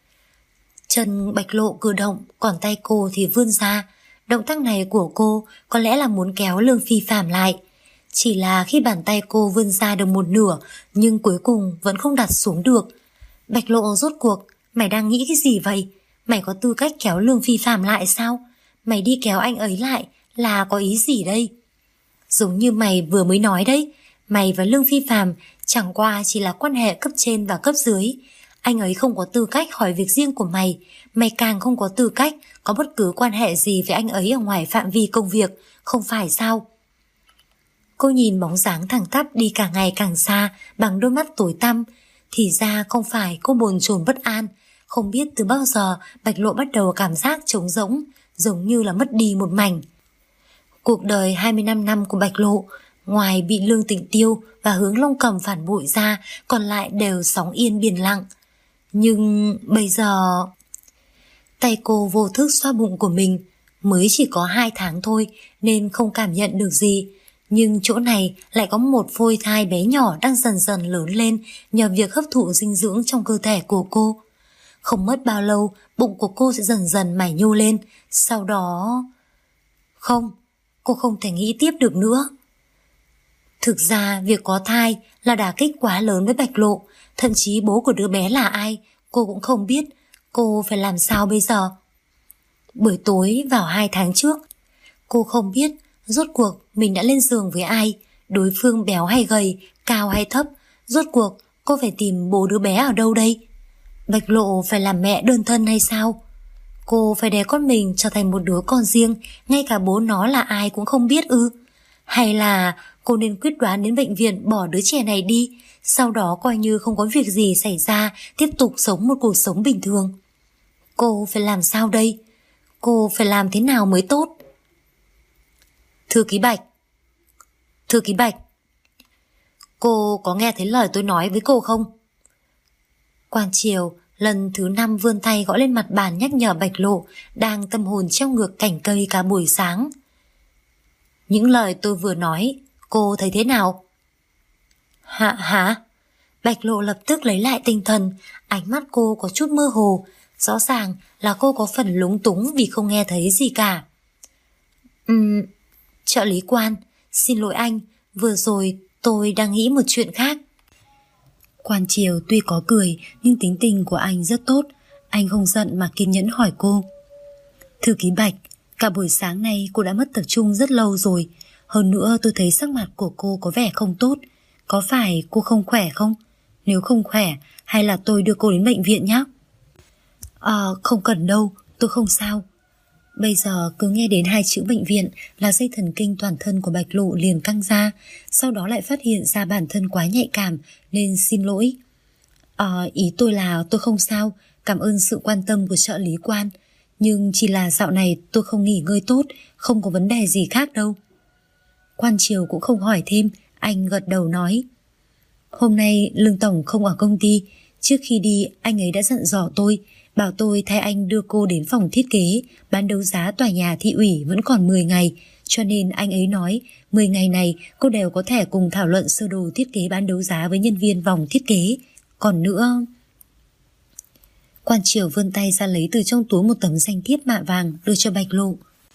Chân Bạch Lộ cử động, còn tay cô thì vươn ra. Động tác này của cô có lẽ là muốn kéo Lương Phi Phạm lại. Chỉ là khi bàn tay cô vươn ra được một nửa, nhưng cuối cùng vẫn không đặt xuống được. Bạch Lộ rốt cuộc, mày đang nghĩ cái gì vậy? Mày có tư cách kéo Lương Phi Phạm lại sao? Mày đi kéo anh ấy lại là có ý gì đây? Giống như mày vừa mới nói đấy, mày và Lương Phi Phạm chẳng qua chỉ là quan hệ cấp trên và cấp dưới. Anh ấy không có tư cách hỏi việc riêng của mày, mày càng không có tư cách có bất cứ quan hệ gì với anh ấy ở ngoài phạm vi công việc, không phải sao? Cô nhìn bóng dáng thẳng tắp đi càng ngày càng xa bằng đôi mắt tối tăm. Thì ra không phải cô bồn chồn bất an. Không biết từ bao giờ Bạch Lộ bắt đầu cảm giác trống rỗng, giống như là mất đi một mảnh. Cuộc đời 25 năm của Bạch Lộ, ngoài bị Lương Tịnh Tiêu và Hướng Long Cầm phản bội ra, còn lại đều sóng yên biển lặng. Nhưng bây giờ... Tay cô vô thức xoa bụng của mình. Mới chỉ có 2 tháng thôi nên không cảm nhận được gì. Nhưng chỗ này lại có một phôi thai bé nhỏ đang dần dần lớn lên nhờ việc hấp thụ dinh dưỡng trong cơ thể của cô. Không mất bao lâu, bụng của cô sẽ dần dần mải nhô lên. Sau đó... Không, cô không thể nghĩ tiếp được nữa. Thực ra việc có thai là đả kích quá lớn với Bạch Lộ. Thậm chí bố của đứa bé là ai cô cũng không biết. Cô phải làm sao bây giờ? Buổi tối vào 2 tháng trước, cô không biết rốt cuộc mình đã lên giường với ai, đối phương béo hay gầy, cao hay thấp. Rốt cuộc cô phải tìm bố đứa bé ở đâu đây? Bạch Lộ phải làm mẹ đơn thân hay sao? Cô phải để con mình trở thành một đứa con riêng, ngay cả bố nó là ai cũng không biết ư? Hay là cô nên quyết đoán đến bệnh viện bỏ đứa trẻ này đi, sau đó coi như không có việc gì xảy ra, tiếp tục sống một cuộc sống bình thường? Cô phải làm sao đây? Cô phải làm thế nào mới tốt? Thư ký Bạch. Thư ký Bạch, cô có nghe thấy lời tôi nói với cô không? Quan Triều lần thứ 5 vươn tay gõ lên mặt bàn nhắc nhở Bạch Lộ đang tâm hồn treo ngược cành cây cả buổi sáng. Những lời tôi vừa nói, cô thấy thế nào? Hả? Bạch Lộ lập tức lấy lại tinh thần, ánh mắt cô có chút mơ hồ, rõ ràng là cô có phần lúng túng vì không nghe thấy gì cả. Trợ lý Quan, xin lỗi anh, vừa rồi tôi đang nghĩ một chuyện khác. Quan Triều tuy có cười nhưng tính tình của anh rất tốt. Anh không giận mà kiên nhẫn hỏi cô. Thư ký Bạch, cả buổi sáng nay cô đã mất tập trung rất lâu rồi. Hơn nữa tôi thấy sắc mặt của cô có vẻ không tốt. Có phải cô không khỏe không? Nếu không khỏe, hay là tôi đưa cô đến bệnh viện nhé? Không cần đâu, tôi không sao. Bây giờ cứ nghe đến 2 chữ bệnh viện là dây thần kinh toàn thân của Bạch Lộ liền căng ra. Sau đó lại phát hiện ra bản thân quá nhạy cảm nên xin lỗi. Ý tôi là tôi không sao. Cảm ơn sự quan tâm của trợ lý Quan. Nhưng chỉ là dạo này tôi không nghỉ ngơi tốt, không có vấn đề gì khác đâu. Quan Triều cũng không hỏi thêm, anh gật đầu nói. Hôm nay Lương Tổng không ở công ty. Trước khi đi anh ấy đã dặn dò tôi, bảo tôi thay anh đưa cô đến phòng thiết kế bán đấu giá tòa nhà thị ủy vẫn còn 10 ngày. Cho nên anh ấy nói 10 ngày này cô đều có thể cùng thảo luận sơ đồ thiết kế bán đấu giá với nhân viên vòng thiết kế. Còn nữa... Quan Triều vươn tay ra lấy từ trong túi một tấm danh thiếp mạ vàng đưa cho Bạch Lộ.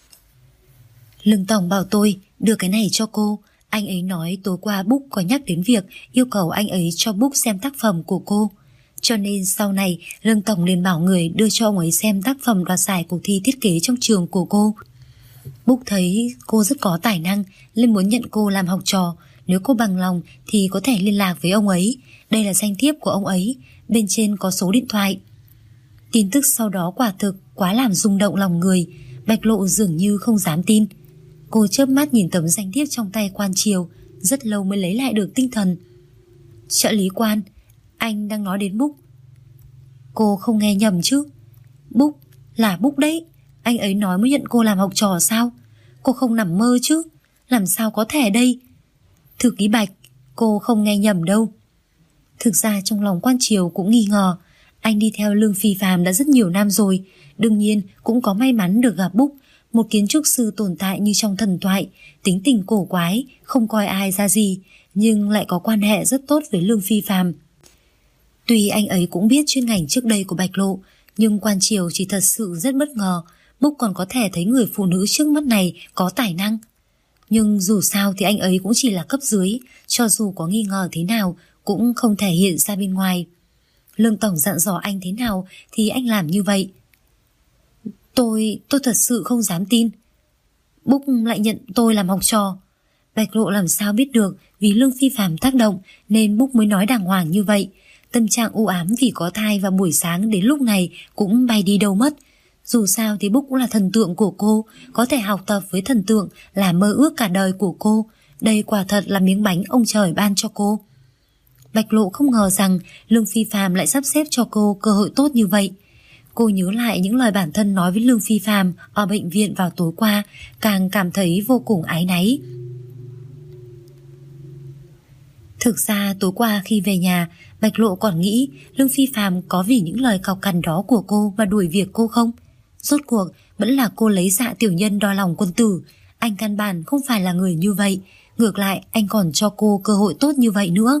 Lương Tổng bảo tôi đưa cái này cho cô. Anh ấy nói tối qua Book có nhắc đến việc yêu cầu anh ấy cho Book xem tác phẩm của cô. Cho nên sau này Lương Tổng liền bảo người đưa cho ông ấy xem tác phẩm đoạt giải cuộc thi thiết kế trong trường của cô. Book thấy cô rất có tài năng nên muốn nhận cô làm học trò. Nếu cô bằng lòng thì có thể liên lạc với ông ấy. Đây là danh thiếp của ông ấy, bên trên có số điện thoại. Tin tức sau đó quả thực quá làm rung động lòng người. Bạch Lộ dường như không dám tin. Cô chớp mắt nhìn tấm danh thiếp trong tay Quan Triều, rất lâu mới lấy lại được tinh thần. Trợ lý Quan, anh đang nói đến Book. Cô không nghe nhầm chứ? Book là Book đấy. Anh ấy nói muốn nhận cô làm học trò sao? Cô không nằm mơ chứ? Làm sao có thể đây? Thư ký Bạch, cô không nghe nhầm đâu. Thực ra trong lòng Quan Triều cũng nghi ngờ. Anh đi theo Lương Phi Phạm đã rất nhiều năm rồi, đương nhiên cũng có may mắn được gặp Book, một kiến trúc sư tồn tại như trong thần thoại, tính tình cổ quái, không coi ai ra gì, nhưng lại có quan hệ rất tốt với Lương Phi Phạm. Tuy anh ấy cũng biết chuyên ngành trước đây của Bạch Lộ, nhưng Quan Triều chỉ thật sự rất bất ngờ Book còn có thể thấy người phụ nữ trước mắt này có tài năng. Nhưng dù sao thì anh ấy cũng chỉ là cấp dưới, cho dù có nghi ngờ thế nào cũng không thể hiện ra bên ngoài. Lương Tổng dặn dò anh thế nào thì anh làm như vậy. Tôi thật sự không dám tin. Book lại nhận tôi làm học trò. Bạch Lộ làm sao biết được vì Lương Phi Phạm tác động nên Book mới nói đàng hoàng như vậy. Tâm trạng u ám vì có thai vào buổi sáng đến lúc này cũng bay đi đâu mất. Dù sao thì Book cũng là thần tượng của cô, có thể học tập với thần tượng là mơ ước cả đời của cô. Đây quả thật là miếng bánh ông trời ban cho cô. Bạch Lộ không ngờ rằng Lương Phi Phạm lại sắp xếp cho cô cơ hội tốt như vậy. Cô nhớ lại những lời bản thân nói với Lương Phi Phạm ở bệnh viện vào tối qua, càng cảm thấy vô cùng áy náy. Thực ra tối qua khi về nhà, Bạch Lộ còn nghĩ Lương Phi Phạm có vì những lời cọc cằn đó của cô mà đuổi việc cô không. Rốt cuộc vẫn là cô lấy dạ tiểu nhân đo lòng quân tử. Anh căn bản không phải là người như vậy, ngược lại anh còn cho cô cơ hội tốt như vậy nữa.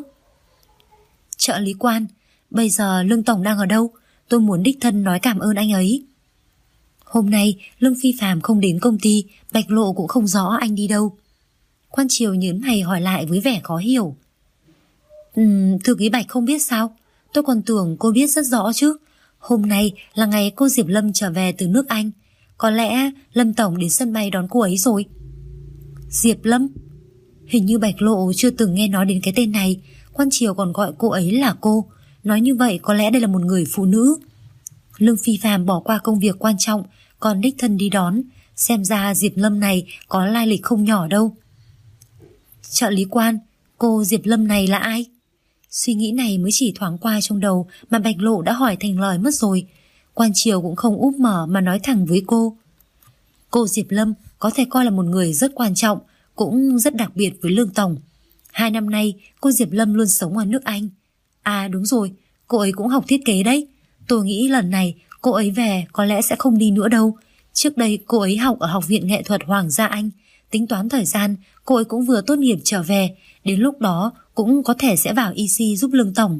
Trợ lý Quan, bây giờ Lương Tổng đang ở đâu? Tôi muốn đích thân nói cảm ơn anh ấy. Hôm nay Lương Phi Phạm không đến công ty, Bạch Lộ cũng không rõ anh đi đâu. Quan Triều nhớn mày hỏi lại với vẻ khó hiểu. Thư ký Bạch không biết sao? Tôi còn tưởng cô biết rất rõ chứ. Hôm nay là ngày cô Diệp Lâm trở về từ nước Anh. Có lẽ Lâm Tổng đến sân bay đón cô ấy rồi. Diệp Lâm? Hình như Bạch Lộ chưa từng nghe nói đến cái tên này. Quan Triều còn gọi cô ấy là cô. Nói như vậy có lẽ đây là một người phụ nữ. Lương Phi Phạm bỏ qua công việc quan trọng còn đích thân đi đón. Xem ra Diệp Lâm này có lai lịch không nhỏ đâu. Trợ lý Quan, cô Diệp Lâm này là ai? Suy nghĩ này mới chỉ thoáng qua trong đầu mà Bạch Lộ đã hỏi thành lời mất rồi. Quan Triều cũng không úp mở mà nói thẳng với cô. Cô Diệp Lâm có thể coi là một người rất quan trọng, cũng rất đặc biệt với Lương Tổng. 2 năm nay cô Diệp Lâm luôn sống ở nước Anh. À đúng rồi, cô ấy cũng học thiết kế đấy. Tôi nghĩ lần này cô ấy về có lẽ sẽ không đi nữa đâu. Trước đây cô ấy học ở Học viện Nghệ thuật Hoàng gia Anh. Tính toán thời gian cô ấy cũng vừa tốt nghiệp trở về. Đến lúc đó cũng có thể sẽ vào EC giúp Lương Tổng.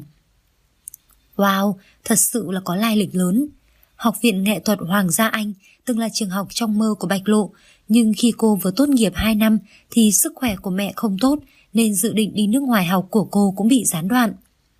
Wow, thật sự là có lai lịch lớn. Học viện Nghệ thuật Hoàng gia Anh từng là trường học trong mơ của Bạch Lộ. Nhưng khi cô vừa tốt nghiệp 2 năm thì sức khỏe của mẹ không tốt, nên dự định đi nước ngoài học của cô cũng bị gián đoạn.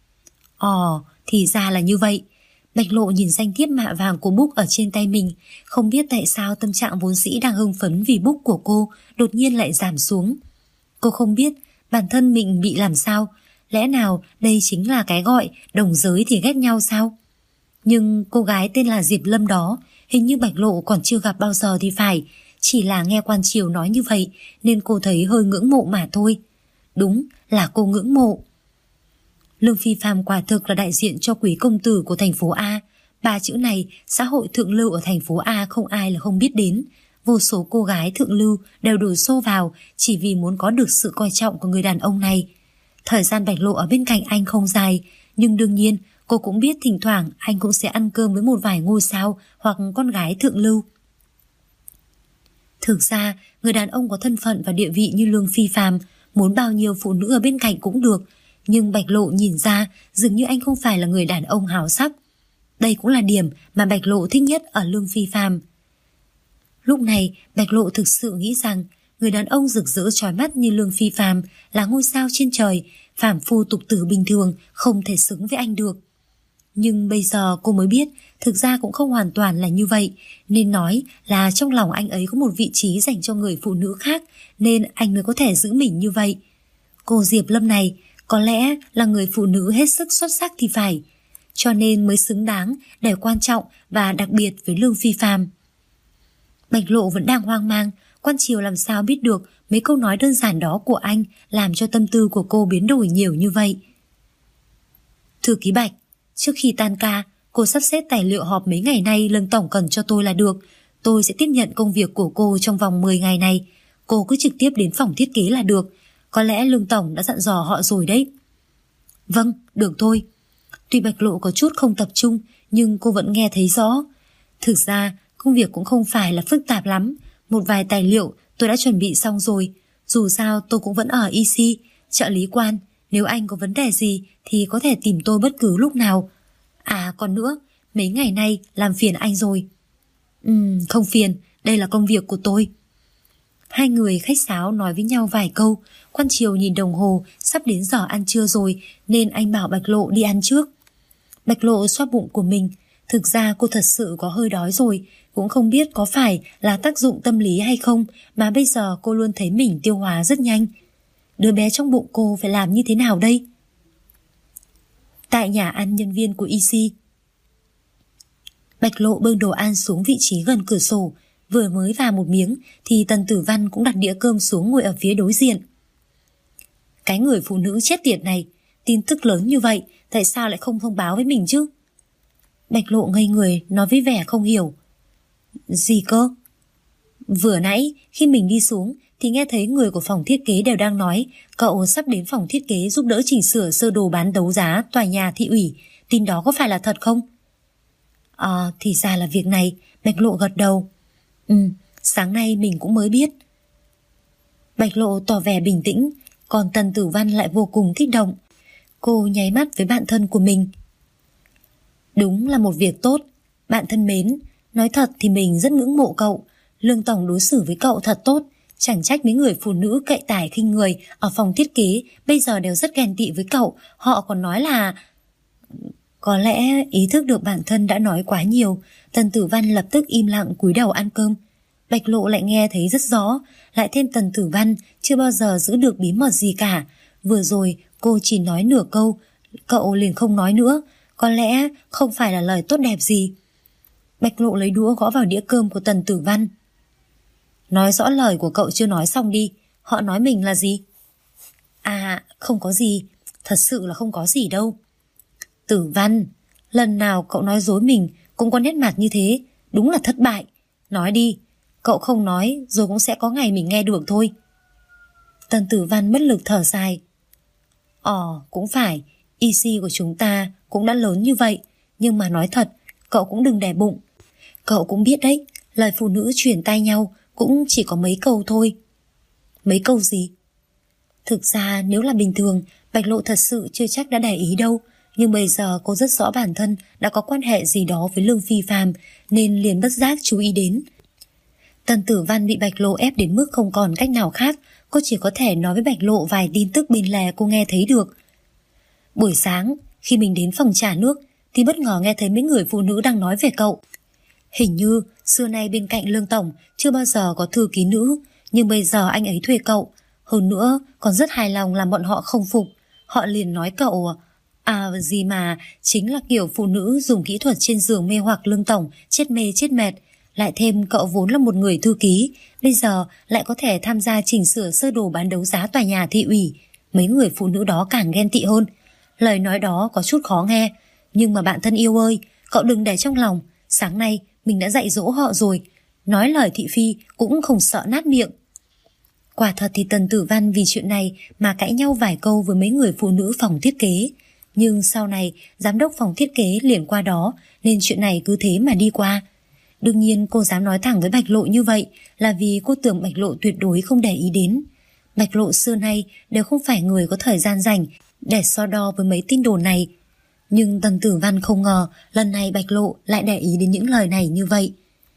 Thì ra là như vậy. Bạch Lộ nhìn danh thiếp mạ vàng của Book ở trên tay mình. Không biết tại sao tâm trạng vốn dĩ đang hưng phấn vì Book của cô đột nhiên lại giảm xuống. Cô không biết bản thân mình bị làm sao. Lẽ nào đây chính là cái gọi đồng giới thì ghét nhau sao? Nhưng cô gái tên là Diệp Lâm đó hình như Bạch Lộ còn chưa gặp bao giờ thì phải. Chỉ là nghe Quan Triều nói như vậy nên cô thấy hơi ngưỡng mộ mà thôi. Đúng là cô ngưỡng mộ. Lương Phi Phạm quả thực là đại diện cho quý công tử của thành phố A. Ba chữ này, xã hội thượng lưu ở thành phố A không ai là không biết đến. Vô số cô gái thượng lưu đều đổ xô vào chỉ vì muốn có được sự coi trọng của người đàn ông này. Thời gian Bạch Lộ ở bên cạnh anh không dài, nhưng đương nhiên cô cũng biết thỉnh thoảng anh cũng sẽ ăn cơm với một vài ngôi sao hoặc con gái thượng lưu. Thực ra, người đàn ông có thân phận và địa vị như Lương Phi Phàm, muốn bao nhiêu phụ nữ ở bên cạnh cũng được, nhưng Bạch Lộ nhìn ra dường như anh không phải là người đàn ông háo sắc. Đây cũng là điểm mà Bạch Lộ thích nhất ở Lương Phi Phàm. Lúc này, Bạch Lộ thực sự nghĩ rằng người đàn ông rực rỡ chói mắt như Lương Phi Phàm là ngôi sao trên trời, phàm phu tục tử bình thường không thể xứng với anh được. Nhưng bây giờ cô mới biết thực ra cũng không hoàn toàn là như vậy, nên nói là trong lòng anh ấy có một vị trí dành cho người phụ nữ khác nên anh mới có thể giữ mình như vậy. Cô Diệp Lâm này có lẽ là người phụ nữ hết sức xuất sắc thì phải, cho nên mới xứng đáng để quan trọng và đặc biệt với Lương Phi Phàm. Bạch Lộ vẫn đang hoang mang, Quan Triều làm sao biết được mấy câu nói đơn giản đó của anh làm cho tâm tư của cô biến đổi nhiều như vậy. Thư ký Bạch, trước khi tan ca, cô sắp xếp tài liệu họp mấy ngày nay Lương Tổng cần cho tôi là được. Tôi sẽ tiếp nhận công việc của cô trong vòng 10 ngày này. Cô cứ trực tiếp đến phòng thiết kế là được. Có lẽ Lương Tổng đã dặn dò họ rồi đấy. Vâng, được thôi. Tuy Bạch Lộ có chút không tập trung, nhưng cô vẫn nghe thấy rõ. Thực ra, công việc cũng không phải là phức tạp lắm. Một vài tài liệu tôi đã chuẩn bị xong rồi. Dù sao tôi cũng vẫn ở EC, trợ lý Quan. Nếu anh có vấn đề gì thì có thể tìm tôi bất cứ lúc nào. À còn nữa, mấy ngày nay làm phiền anh rồi. Không phiền, đây là công việc của tôi. Hai người khách sáo nói với nhau vài câu. Quan Triều nhìn đồng hồ, sắp đến giờ ăn trưa rồi nên anh bảo Bạch Lộ đi ăn trước. Bạch Lộ xoa bụng của mình. Thực ra cô thật sự có hơi đói rồi, cũng không biết có phải là tác dụng tâm lý hay không mà bây giờ cô luôn thấy mình tiêu hóa rất nhanh. Đứa bé trong bụng cô phải làm như thế nào đây? Tại nhà ăn nhân viên của EC, Bạch Lộ bưng đồ ăn xuống vị trí gần cửa sổ. Vừa mới vào một miếng thì Tần Tử Văn cũng đặt đĩa cơm xuống ngồi ở phía đối diện. Cái người phụ nữ chết tiệt này, tin tức lớn như vậy tại sao lại không thông báo với mình chứ? Bạch Lộ ngây người nói với vẻ không hiểu. Gì cơ? Vừa nãy khi mình đi xuống thì nghe thấy người của phòng thiết kế đều đang nói cậu sắp đến phòng thiết kế giúp đỡ chỉnh sửa sơ đồ bán đấu giá tòa nhà thị ủy. Tin đó có phải là thật không? Thì ra là việc này. Bạch Lộ gật đầu. Sáng nay mình cũng mới biết. Bạch Lộ tỏ vẻ bình tĩnh, còn Tần Tử Văn lại vô cùng kích động. Cô nháy mắt với bạn thân của mình. Đúng là một việc tốt. Bạn thân mến, nói thật thì mình rất ngưỡng mộ cậu. Lương Tổng đối xử với cậu thật tốt. Chẳng trách mấy người phụ nữ cậy tài khinh người ở phòng thiết kế bây giờ đều rất ghen tị với cậu. Họ còn nói là... Có lẽ ý thức được bản thân đã nói quá nhiều, Tần Tử Văn lập tức im lặng cúi đầu ăn cơm. Bạch Lộ lại nghe thấy rất rõ, lại thêm Tần Tử Văn chưa bao giờ giữ được bí mật gì cả. Vừa rồi cô chỉ nói nửa câu, cậu liền không nói nữa. Có lẽ không phải là lời tốt đẹp gì. Bạch Lộ lấy đũa gõ vào đĩa cơm của Tần Tử Văn. Nói rõ lời của cậu chưa nói xong đi. Họ nói mình là gì? Không có gì. Thật sự là không có gì đâu. Tử Văn, lần nào cậu nói dối mình cũng có nét mặt như thế, đúng là thất bại. Nói đi, cậu không nói rồi cũng sẽ có ngày mình nghe được thôi. Tần Tử Văn bất lực thở dài. Cũng phải, EC của chúng ta cũng đã lớn như vậy, nhưng mà nói thật, cậu cũng đừng đè bụng. Cậu cũng biết đấy, lời phụ nữ truyền tai nhau cũng chỉ có mấy câu thôi. Mấy câu gì? Thực ra nếu là bình thường, Bạch Lộ thật sự chưa chắc đã để ý đâu. Nhưng bây giờ cô rất rõ bản thân đã có quan hệ gì đó với Lương Phi Phàm nên liền bất giác chú ý đến. Tần Tử Văn bị Bạch Lộ ép đến mức không còn cách nào khác. Cô chỉ có thể nói với Bạch Lộ vài tin tức bên lề cô nghe thấy được. Buổi sáng khi mình đến phòng trả nước thì bất ngờ nghe thấy mấy người phụ nữ đang nói về cậu. Hình như xưa nay bên cạnh Lương Tổng chưa bao giờ có thư ký nữ, nhưng bây giờ anh ấy thuê cậu. Hơn nữa còn rất hài lòng làm bọn họ không phục. Họ liền nói cậu gì mà chính là kiểu phụ nữ dùng kỹ thuật trên giường mê hoặc Lương Tổng chết mê chết mệt. Lại thêm cậu vốn là một người thư ký, bây giờ lại có thể tham gia chỉnh sửa sơ đồ bán đấu giá tòa nhà thị ủy. Mấy người phụ nữ đó càng ghen tị hơn. Lời nói đó có chút khó nghe, nhưng mà bạn thân yêu ơi, cậu đừng để trong lòng. Sáng nay mình đã dạy dỗ họ rồi, nói lời thị phi cũng không sợ nát miệng. Quả thật thì Tần Tử Văn vì chuyện này mà cãi nhau vài câu với mấy người phụ nữ phòng thiết kế. Nhưng sau này giám đốc phòng thiết kế liền qua đó, nên chuyện này cứ thế mà đi qua. Đương nhiên cô dám nói thẳng với Bạch Lộ như vậy là vì cô tưởng Bạch Lộ tuyệt đối không để ý đến. Bạch Lộ xưa nay đều không phải người có thời gian rảnh để so đo với mấy tin đồn này. Nhưng Tần Tử Văn không ngờ lần này Bạch Lộ lại để ý đến những lời này như vậy.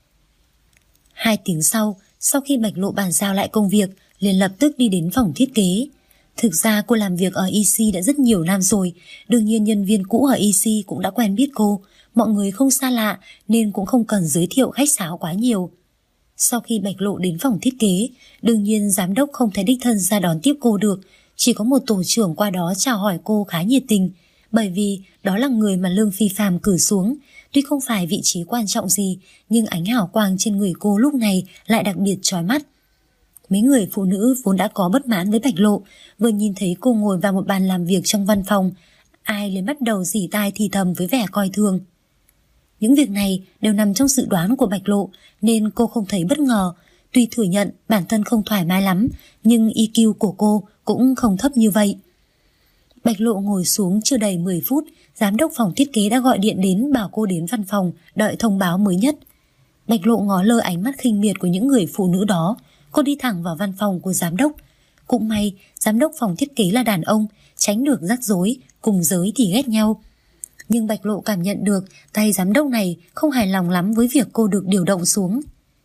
2 tiếng sau khi Bạch Lộ bàn giao lại công việc, liền lập tức đi đến phòng thiết kế. Thực ra cô làm việc ở EC đã rất nhiều năm rồi, đương nhiên nhân viên cũ ở EC cũng đã quen biết cô, mọi người không xa lạ nên cũng không cần giới thiệu khách sáo quá nhiều. Sau khi Bạch Lộ đến phòng thiết kế, đương nhiên giám đốc không thể đích thân ra đón tiếp cô được, chỉ có một tổ trưởng qua đó chào hỏi cô khá nhiệt tình, bởi vì đó là người mà Lương Phi Phàm cử xuống. Tuy không phải vị trí quan trọng gì, nhưng ánh hào quang trên người cô lúc này lại đặc biệt chói mắt. Mấy người phụ nữ vốn đã có bất mãn với Bạch Lộ, vừa nhìn thấy cô ngồi vào một bàn làm việc trong văn phòng, ai liền bắt đầu rỉ tai thì thầm với vẻ coi thường. Những việc này đều nằm trong dự đoán của Bạch Lộ nên cô không thấy bất ngờ. Tuy thừa nhận bản thân không thoải mái lắm, nhưng EQ của cô cũng không thấp như vậy. Bạch Lộ ngồi xuống chưa đầy 10 phút, giám đốc phòng thiết kế đã gọi điện đến bảo cô đến văn phòng đợi thông báo mới nhất. Bạch Lộ ngó lơ ánh mắt khinh miệt của những người phụ nữ đó, cô đi thẳng vào văn phòng của giám đốc. Cũng may giám đốc phòng thiết kế là đàn ông, tránh được rắc rối, cùng giới thì ghét nhau. Nhưng Bạch Lộ cảm nhận được tay giám đốc này không hài lòng lắm với việc cô được điều động xuống.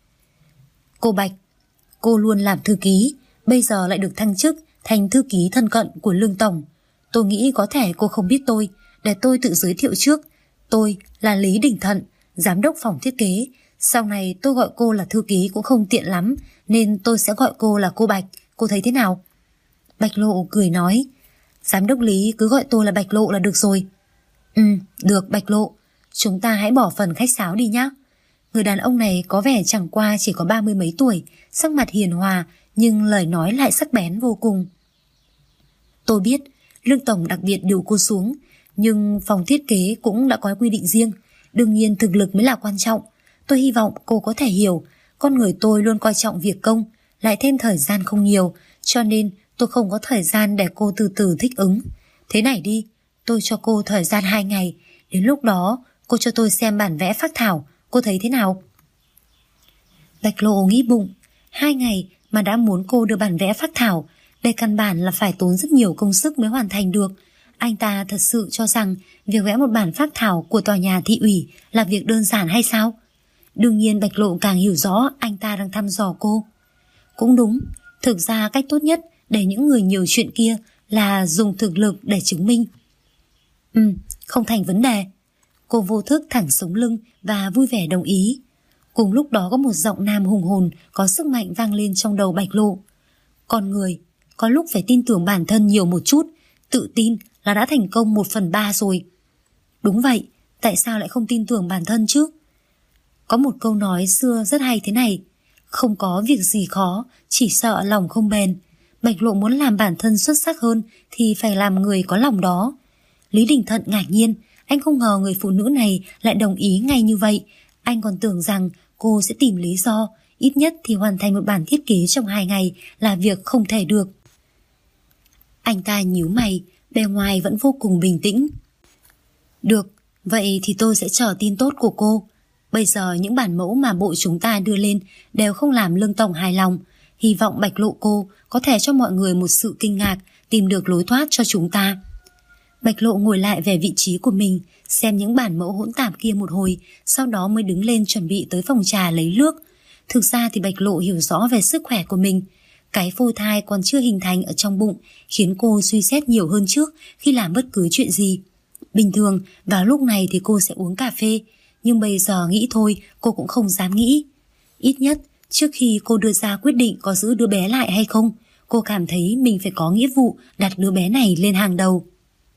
Cô Bạch, cô luôn làm thư ký, bây giờ lại được thăng chức thành thư ký thân cận của Lương Tổng. Tôi nghĩ có thể cô không biết tôi, để tôi tự giới thiệu trước. Tôi là Lý Đình Thận, giám đốc phòng thiết kế. Sau này tôi gọi cô là thư ký cũng không tiện lắm, nên tôi sẽ gọi cô là cô Bạch. Cô thấy thế nào? Bạch Lộ cười nói, giám đốc Lý cứ gọi tôi là Bạch Lộ là được rồi. Được Bạch Lộ, chúng ta hãy bỏ phần khách sáo đi nhé. Người đàn ông này có vẻ chẳng qua chỉ có 30 mấy tuổi, sắc mặt hiền hòa, nhưng lời nói lại sắc bén vô cùng. Tôi biết Lương Tổng đặc biệt điều cô xuống, nhưng phòng thiết kế cũng đã có quy định riêng, đương nhiên thực lực mới là quan trọng. Tôi hy vọng cô có thể hiểu, con người tôi luôn coi trọng việc công, lại thêm thời gian không nhiều, cho nên tôi không có thời gian để cô từ từ thích ứng. Thế này đi, tôi cho cô thời gian 2 ngày, đến lúc đó cô cho tôi xem bản vẽ phác thảo, cô thấy thế nào? Bạch Lộ nghĩ bụng, 2 ngày mà đã muốn cô đưa bản vẽ phác thảo, đây căn bản là phải tốn rất nhiều công sức mới hoàn thành được. Anh ta thật sự cho rằng việc vẽ một bản phác thảo của tòa nhà thị ủy là việc đơn giản hay sao? Đương nhiên Bạch Lộ càng hiểu rõ anh ta đang thăm dò cô. Cũng đúng, thực ra cách tốt nhất để những người nhiều chuyện kia là dùng thực lực để chứng minh. Không thành vấn đề. Cô vô thức thẳng sống lưng và vui vẻ đồng ý. Cùng lúc đó có một giọng nam hùng hồn có sức mạnh vang lên trong đầu Bạch Lộ. Con người có lúc phải tin tưởng bản thân nhiều một chút, tự tin là đã thành công 1/3 rồi. Đúng vậy, tại sao lại không tin tưởng bản thân chứ? Có một câu nói xưa rất hay thế này, không có việc gì khó, chỉ sợ lòng không bền. Bạch Lộ muốn làm bản thân xuất sắc hơn thì phải làm người có lòng đó. Lý Đình Thận ngạc nhiên, anh không ngờ người phụ nữ này lại đồng ý ngay như vậy. Anh còn tưởng rằng cô sẽ tìm lý do, ít nhất thì hoàn thành một bản thiết kế trong 2 ngày là việc không thể được. Anh ta nhíu mày, bề ngoài vẫn vô cùng bình tĩnh. Được, vậy thì tôi sẽ chờ tin tốt của cô. Bây giờ những bản mẫu mà bộ chúng ta đưa lên đều không làm Lương Tổng hài lòng. Hy vọng Bạch Lộ cô có thể cho mọi người một sự kinh ngạc, tìm được lối thoát cho chúng ta. Bạch Lộ ngồi lại về vị trí của mình, xem những bản mẫu hỗn tạp kia một hồi, sau đó mới đứng lên chuẩn bị tới phòng trà lấy nước. Thực ra thì Bạch Lộ hiểu rõ về sức khỏe của mình. Cái phôi thai còn chưa hình thành ở trong bụng khiến cô suy xét nhiều hơn trước khi làm bất cứ chuyện gì. Bình thường vào lúc này thì cô sẽ uống cà phê, nhưng bây giờ nghĩ thôi cô cũng không dám nghĩ. Ít nhất trước khi cô đưa ra quyết định có giữ đứa bé lại hay không, cô cảm thấy mình phải có nghĩa vụ đặt đứa bé này lên hàng đầu.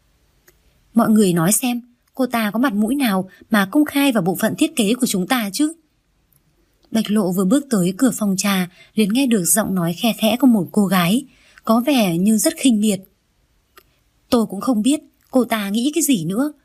Mọi người nói xem, cô ta có mặt mũi nào mà công khai vào bộ phận thiết kế của chúng ta chứ? Bạch Lộ vừa bước tới cửa phòng trà liền nghe được giọng nói khe khẽ của một cô gái, có vẻ như rất khinh miệt. Tôi cũng không biết cô ta nghĩ cái gì nữa.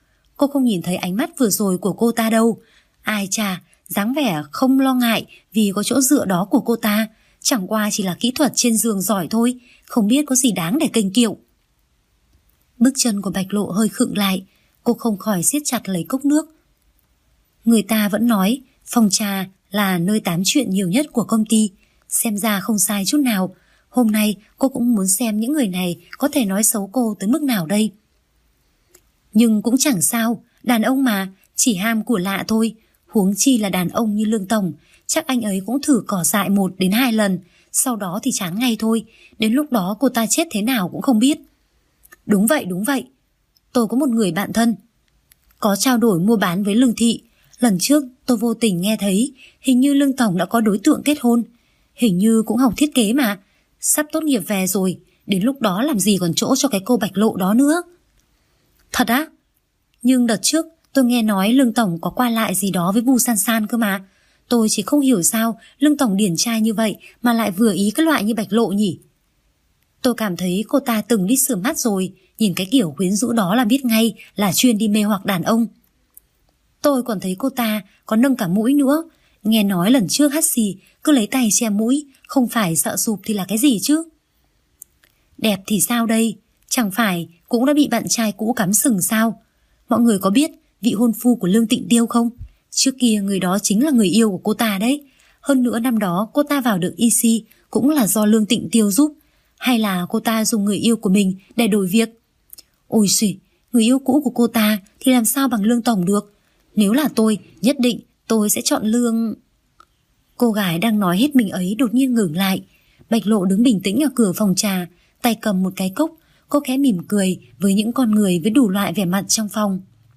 cô không nhìn thấy ánh mắt vừa rồi của cô ta đâu. Ai chà, dáng vẻ không lo ngại vì có chỗ dựa đó của cô ta, chẳng qua chỉ là kỹ thuật trên giường giỏi thôi, không biết có gì đáng để kênh kiệu. Bước chân của Bạch Lộ hơi khựng lại, cô không khỏi siết chặt lấy cốc nước. Người ta vẫn nói phòng trà là nơi tám chuyện nhiều nhất của công ty, xem ra không sai chút nào. Hôm nay cô cũng muốn xem những người này có thể nói xấu cô tới mức nào đây. Nhưng cũng chẳng sao, đàn ông mà, chỉ ham của lạ thôi. Huống chi là đàn ông như Lương Tổng, chắc anh ấy cũng thử cỏ dại 1 đến 2 lần, sau đó thì chán ngay thôi. Đến lúc đó cô ta chết thế nào cũng không biết. Đúng vậy. Tôi có một người bạn thân có trao đổi mua bán với Lương Thị. Lần trước tôi vô tình nghe thấy hình như Lương Tổng đã có đối tượng kết hôn, hình như cũng học thiết kế mà, sắp tốt nghiệp về rồi. Đến lúc đó làm gì còn chỗ cho cái cô Bạch Lộ đó nữa. Thật á? Nhưng đợt trước tôi nghe nói Lương Tổng có qua lại gì đó với Vu San San cơ mà. Tôi chỉ không hiểu sao Lương Tổng điển trai như vậy mà lại vừa ý cái loại như Bạch Lộ nhỉ. Tôi cảm thấy cô ta từng đi sửa mắt rồi, nhìn cái kiểu quyến rũ đó là biết ngay là chuyên đi mê hoặc đàn ông. Tôi còn thấy cô ta có nâng cả mũi nữa. Nghe nói lần trước hắt xì cứ lấy tay che mũi, không phải sợ sụp thì là cái gì chứ. Đẹp thì sao đây, chẳng phải cũng đã bị bạn trai cũ cắm sừng sao? Mọi người có biết vị hôn phu của Lương Tịnh Tiêu không? Trước kia người đó chính là người yêu của cô ta đấy. Hơn nữa năm đó cô ta vào được EC cũng là do Lương Tịnh Tiêu giúp. Hay là cô ta dùng người yêu của mình để đổi việc? Ôi xỉ, người yêu cũ của cô ta thì làm sao bằng Lương Tổng được. Nếu là tôi, nhất định tôi sẽ chọn Lương. Cô gái đang nói hết mình ấy đột nhiên ngừng lại. Bạch Lộ đứng bình tĩnh ở cửa phòng trà, tay cầm một cái cốc. Cô khẽ mỉm cười với những con người với đủ loại vẻ mặt trong phòng.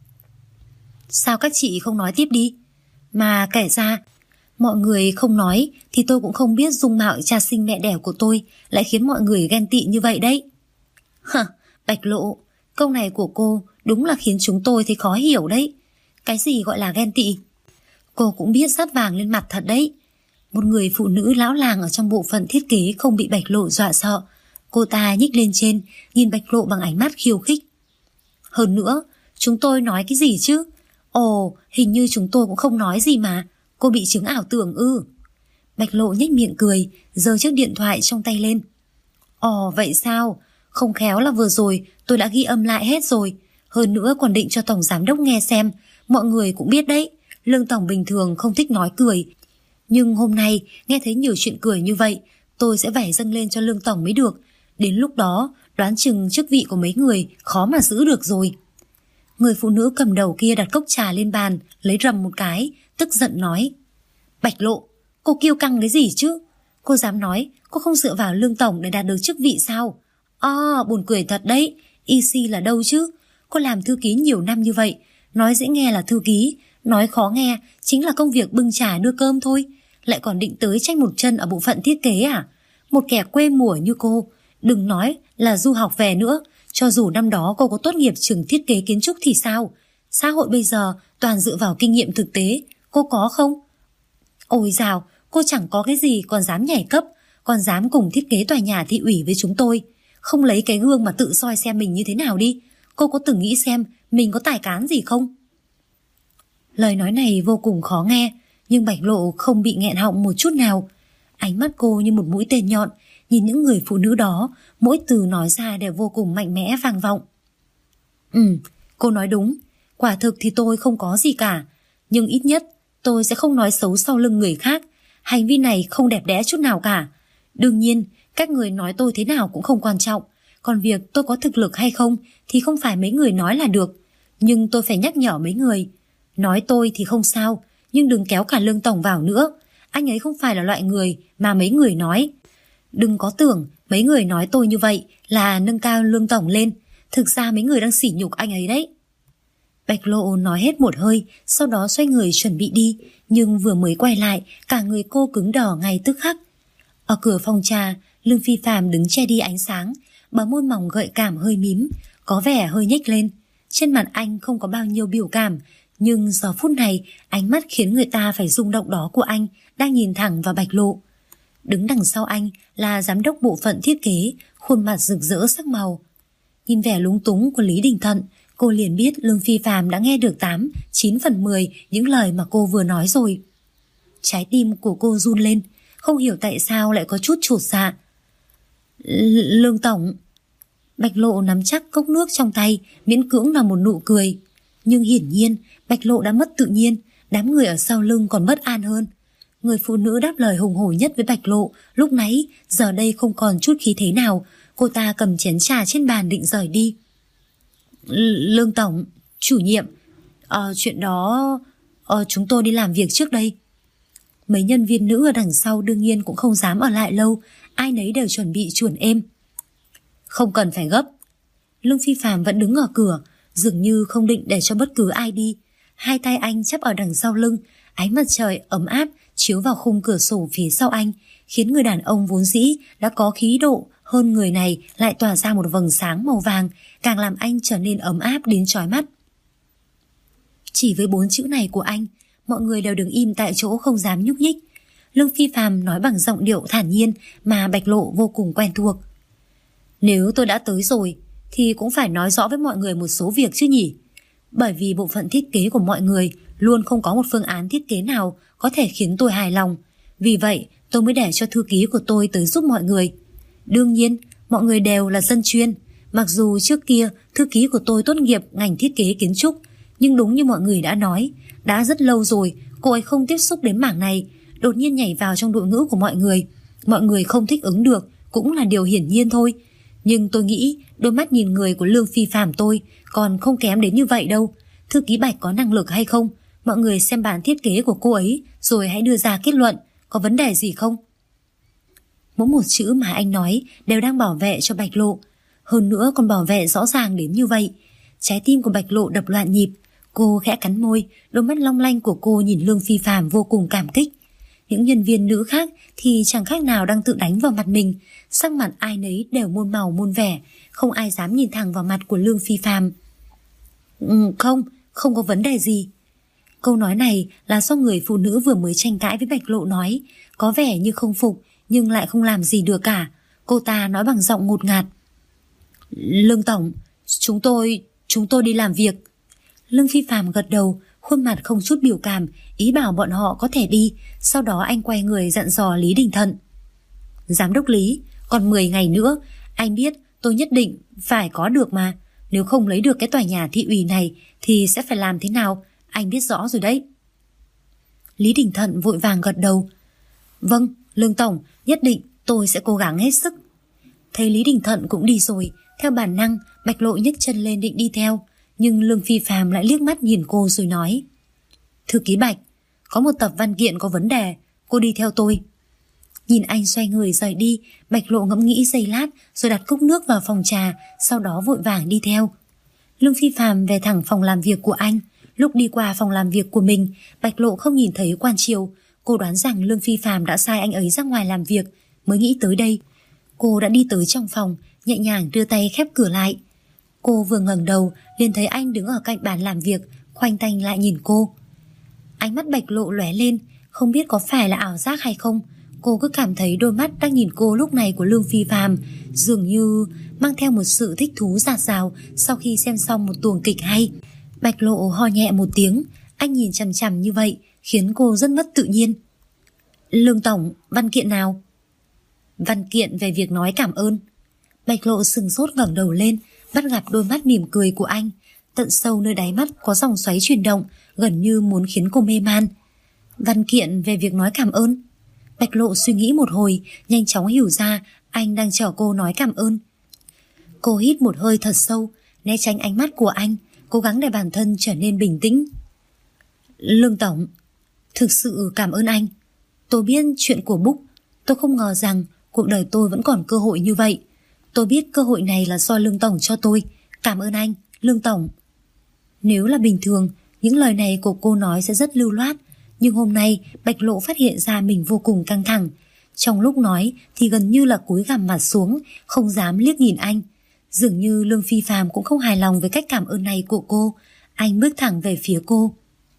Sao các chị không nói tiếp đi? Mà kể ra, mọi người không nói thì tôi cũng không biết dung mạo cha sinh mẹ đẻ của tôi lại khiến mọi người ghen tị như vậy đấy. Bạch Lộ, câu này của cô đúng là khiến chúng tôi thấy khó hiểu đấy. Cái gì gọi là ghen tị? Cô cũng biết dát vàng lên mặt thật đấy. Một người phụ nữ lão làng ở trong bộ phận thiết kế không bị Bạch Lộ dọa sợ. Cô ta nhích lên trên, nhìn Bạch Lộ bằng ánh mắt khiêu khích. Hơn nữa, chúng tôi nói cái gì chứ? Ồ, hình như chúng tôi cũng không nói gì mà. Cô bị chứng ảo tưởng ư? Bạch Lộ nhếch miệng cười, giơ chiếc điện thoại trong tay lên. Ồ, vậy sao? Không khéo là vừa rồi tôi đã ghi âm lại hết rồi. Hơn nữa còn định cho Tổng Giám Đốc nghe xem. Mọi người cũng biết đấy, Lương Tổng bình thường không thích nói cười. Nhưng hôm nay nghe thấy nhiều chuyện cười như vậy, tôi sẽ phải dâng lên cho Lương Tổng mới được. Đến lúc đó đoán chừng chức vị của mấy người khó mà giữ được rồi. Người phụ nữ cầm đầu kia đặt cốc trà lên bàn, lấy rầm một cái, tức giận nói. Bạch Lộ, cô kiêu căng cái gì chứ? Cô dám nói cô không dựa vào Lương Tổng để đạt được chức vị sao? Buồn cười thật đấy. EC là đâu chứ? Cô làm thư ký nhiều năm như vậy, nói dễ nghe là thư ký, nói khó nghe chính là công việc bưng trà đưa cơm thôi. Lại còn định tới tranh một chân ở bộ phận thiết kế à? Một kẻ quê mùa như cô, đừng nói là du học về nữa. Cho dù năm đó cô có tốt nghiệp trường thiết kế kiến trúc thì sao? Xã hội bây giờ toàn dựa vào kinh nghiệm thực tế, cô có không? Ôi dào, cô chẳng có cái gì còn dám nhảy cấp, còn dám cùng thiết kế tòa nhà thị ủy với chúng tôi. Không lấy cái gương mà tự soi xem mình như thế nào đi. Cô có từng nghĩ xem mình có tài cán gì không? Lời nói này vô cùng khó nghe, nhưng Bạch Lộ không bị nghẹn họng một chút nào. Ánh mắt cô như một mũi tên nhọn, nhìn những người phụ nữ đó, mỗi từ nói ra đều vô cùng mạnh mẽ vang vọng. Cô nói đúng, quả thực thì tôi không có gì cả, nhưng ít nhất tôi sẽ không nói xấu sau lưng người khác. Hành vi này không đẹp đẽ chút nào cả. Đương nhiên, các người nói tôi thế nào cũng không quan trọng, còn việc tôi có thực lực hay không thì không phải mấy người nói là được. Nhưng tôi phải nhắc nhở mấy người, nói tôi thì không sao, nhưng đừng kéo cả Lương Tổng vào nữa. Anh ấy không phải là loại người mà mấy người nói. Đừng có tưởng mấy người nói tôi như vậy là nâng cao Lương Tổng lên. Thực ra mấy người đang sỉ nhục anh ấy đấy. Bạch Lộ nói hết một hơi, sau đó xoay người chuẩn bị đi, nhưng vừa mới quay lại, cả người cô cứng đờ ngay tức khắc. Ở cửa phòng trà, Lương Phi Phạm đứng che đi ánh sáng, bờ môi mỏng gợi cảm hơi mím, có vẻ hơi nhếch lên. Trên mặt anh không có bao nhiêu biểu cảm, nhưng giờ phút này ánh mắt khiến người ta phải rung động đó của anh đang nhìn thẳng vào Bạch Lộ. Đứng đằng sau anh là giám đốc bộ phận thiết kế, khuôn mặt rực rỡ sắc màu. Nhìn vẻ lúng túng của Lý Đình Thận, Cô liền biết Lương Phi Phàm đã nghe được 9 phần 10 những lời mà cô vừa nói rồi. Trái tim của cô run lên, không hiểu tại sao lại có chút chột dạ. Lương tổng. Bạch Lộ nắm chắc cốc nước trong tay, miễn cưỡng là một nụ cười. Nhưng hiển nhiên Bạch Lộ đã mất tự nhiên, đám người ở sau lưng còn bất an hơn. Người phụ nữ đáp lời hùng hổ nhất với Bạch Lộ lúc nãy giờ đây không còn chút khí thế nào. Cô ta cầm chén trà trên bàn định rời đi. Lương tổng, chủ nhiệm, chuyện đó chúng tôi đi làm việc trước đây. Mấy nhân viên nữ ở đằng sau đương nhiên cũng không dám ở lại lâu, ai nấy đều chuẩn bị chuồn êm. Không cần phải gấp. Lương Phi Phàm vẫn đứng ở cửa, dường như không định để cho bất cứ ai đi. Hai tay anh chắp ở đằng sau lưng, ánh mặt trời ấm áp chiếu vào khung cửa sổ phía sau anh, khiến người đàn ông vốn dĩ đã có khí độ hơn người này lại tỏa ra một vầng sáng màu vàng, càng làm anh trở nên ấm áp đến chói mắt. Chỉ với 4 chữ này của anh, mọi người đều đứng im tại chỗ không dám nhúc nhích. Lương Phi Phàm nói bằng giọng điệu thản nhiên mà Bạch Lộ vô cùng quen thuộc. Nếu tôi đã tới rồi thì cũng phải nói rõ với mọi người một số việc chứ nhỉ? Bởi vì bộ phận thiết kế của mọi người luôn không có một phương án thiết kế nào có thể khiến tôi hài lòng. Vì vậy tôi mới để cho thư ký của tôi tới giúp mọi người. Đương nhiên mọi người đều là dân chuyên. Mặc dù trước kia thư ký của tôi tốt nghiệp ngành thiết kế kiến trúc, nhưng đúng như mọi người đã nói, đã rất lâu rồi cô ấy không tiếp xúc đến mảng này, đột nhiên nhảy vào trong đội ngũ của mọi người. Mọi người không thích ứng được cũng là điều hiển nhiên thôi. Nhưng tôi nghĩ đôi mắt nhìn người của Lương Phi Phàm tôi còn không kém đến như vậy đâu. Thư ký Bạch có năng lực hay không, mọi người xem bản thiết kế của cô ấy rồi hãy đưa ra kết luận, có vấn đề gì không? Mỗi một chữ mà anh nói đều đang bảo vệ cho Bạch Lộ, hơn nữa còn bảo vệ rõ ràng đến như vậy. Trái tim của Bạch Lộ đập loạn nhịp. Cô khẽ cắn môi, đôi mắt long lanh của cô nhìn Lương Phi Phàm vô cùng cảm kích. Những nhân viên nữ khác thì chẳng khác nào đang tự đánh vào mặt mình, sắc mặt ai nấy đều muôn màu muôn vẻ, không ai dám nhìn thẳng vào mặt của Lương Phi Phàm. Không có vấn đề gì. Câu nói này là do người phụ nữ vừa mới tranh cãi với Bạch Lộ nói, có vẻ như không phục nhưng lại không làm gì được cả. Cô ta nói bằng giọng ngột ngạt. Lương tổng, chúng tôi đi làm việc. Lương Phi Phàm gật đầu, khuôn mặt không chút biểu cảm, ý bảo bọn họ có thể đi. Sau đó anh quay người dặn dò Lý Đình Thận. Giám đốc Lý, còn 10 ngày nữa, anh biết tôi nhất định phải có được mà. Nếu không lấy được cái tòa nhà thị ủy này thì sẽ phải làm thế nào, anh biết rõ rồi đấy. Lý Đình Thận vội vàng gật đầu. Vâng, Lương tổng, nhất định tôi sẽ cố gắng hết sức. Thấy Lý Đình Thận cũng đi rồi, theo bản năng Bạch Lộ nhấc chân lên định đi theo, nhưng Lương Phi Phàm lại liếc mắt nhìn cô rồi nói. Thư ký Bạch, có một tập văn kiện có vấn đề, cô đi theo tôi. Nhìn anh xoay người rời đi, Bạch Lộ ngẫm nghĩ giây lát rồi đặt cốc nước vào phòng trà, sau đó vội vàng đi theo. Lương Phi Phàm về thẳng phòng làm việc của anh. Lúc đi qua phòng làm việc của mình, Bạch Lộ không nhìn thấy Quan Triều. Cô đoán rằng Lương Phi Phàm đã sai anh ấy ra ngoài làm việc, mới nghĩ tới đây. Cô đã đi tới trong phòng, nhẹ nhàng đưa tay khép cửa lại. Cô vừa ngẩng đầu liền thấy anh đứng ở cạnh bàn làm việc, khoanh tay lại nhìn cô. Ánh mắt Bạch Lộ lóe lên, không biết có phải là ảo giác hay không, cô cứ cảm thấy đôi mắt đang nhìn cô lúc này của Lương Phi Phàm dường như mang theo một sự thích thú dạt dào sau khi xem xong một tuồng kịch hay. Bạch Lộ ho nhẹ một tiếng, anh nhìn chằm chằm như vậy khiến cô rất mất tự nhiên. Lương tổng, văn kiện nào? Văn kiện về việc nói cảm ơn. Bạch Lộ sừng sốt ngẩng đầu lên, bắt gặp đôi mắt mỉm cười của anh. Tận sâu nơi đáy mắt có dòng xoáy chuyển động, gần như muốn khiến cô mê man. Văn kiện về việc nói cảm ơn. Bạch Lộ suy nghĩ một hồi, nhanh chóng hiểu ra anh đang chờ cô nói cảm ơn. Cô hít một hơi thật sâu, né tránh ánh mắt của anh, cố gắng để bản thân trở nên bình tĩnh. Lương tổng, thực sự cảm ơn anh. Tôi biết chuyện của Book, tôi không ngờ rằng cuộc đời tôi vẫn còn cơ hội như vậy. Tôi biết cơ hội này là do Lương tổng cho tôi. Cảm ơn anh, Lương tổng. Nếu là bình thường, những lời này của cô nói sẽ rất lưu loát, nhưng hôm nay Bạch Lộ phát hiện ra mình vô cùng căng thẳng. Trong lúc nói thì gần như là cúi gằm mặt xuống, không dám liếc nhìn anh. Dường như Lương Phi Phàm cũng không hài lòng với cách cảm ơn này của cô. Anh bước thẳng về phía cô.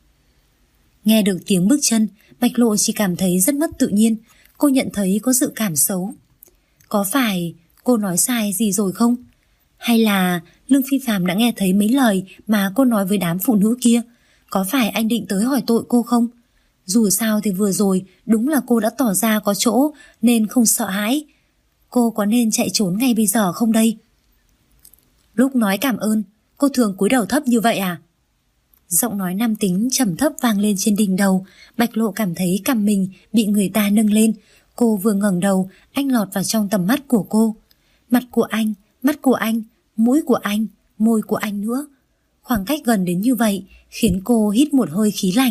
Nghe được tiếng bước chân, Bạch Lộ chỉ cảm thấy rất mất tự nhiên. Cô nhận thấy có dự cảm xấu. Có phải cô nói sai gì rồi không? Hay là Lương Phi Phạm đã nghe thấy mấy lời mà cô nói với đám phụ nữ kia? Có phải anh định tới hỏi tội cô không? Dù sao thì vừa rồi đúng là cô đã tỏ ra có chỗ nên không sợ hãi. Cô có nên chạy trốn ngay bây giờ không đây? Lúc nói cảm ơn, cô thường cúi đầu thấp như vậy à? Giọng nói nam tính trầm thấp vang lên trên đỉnh đầu. Bạch Lộ cảm thấy cằm mình bị người ta nâng lên. Cô vừa ngẩng đầu, anh lọt vào trong tầm mắt của cô. Mặt của anh, mắt của anh, mũi của anh, môi của anh nữa. Khoảng cách gần đến như vậy khiến cô hít một hơi khí lạnh.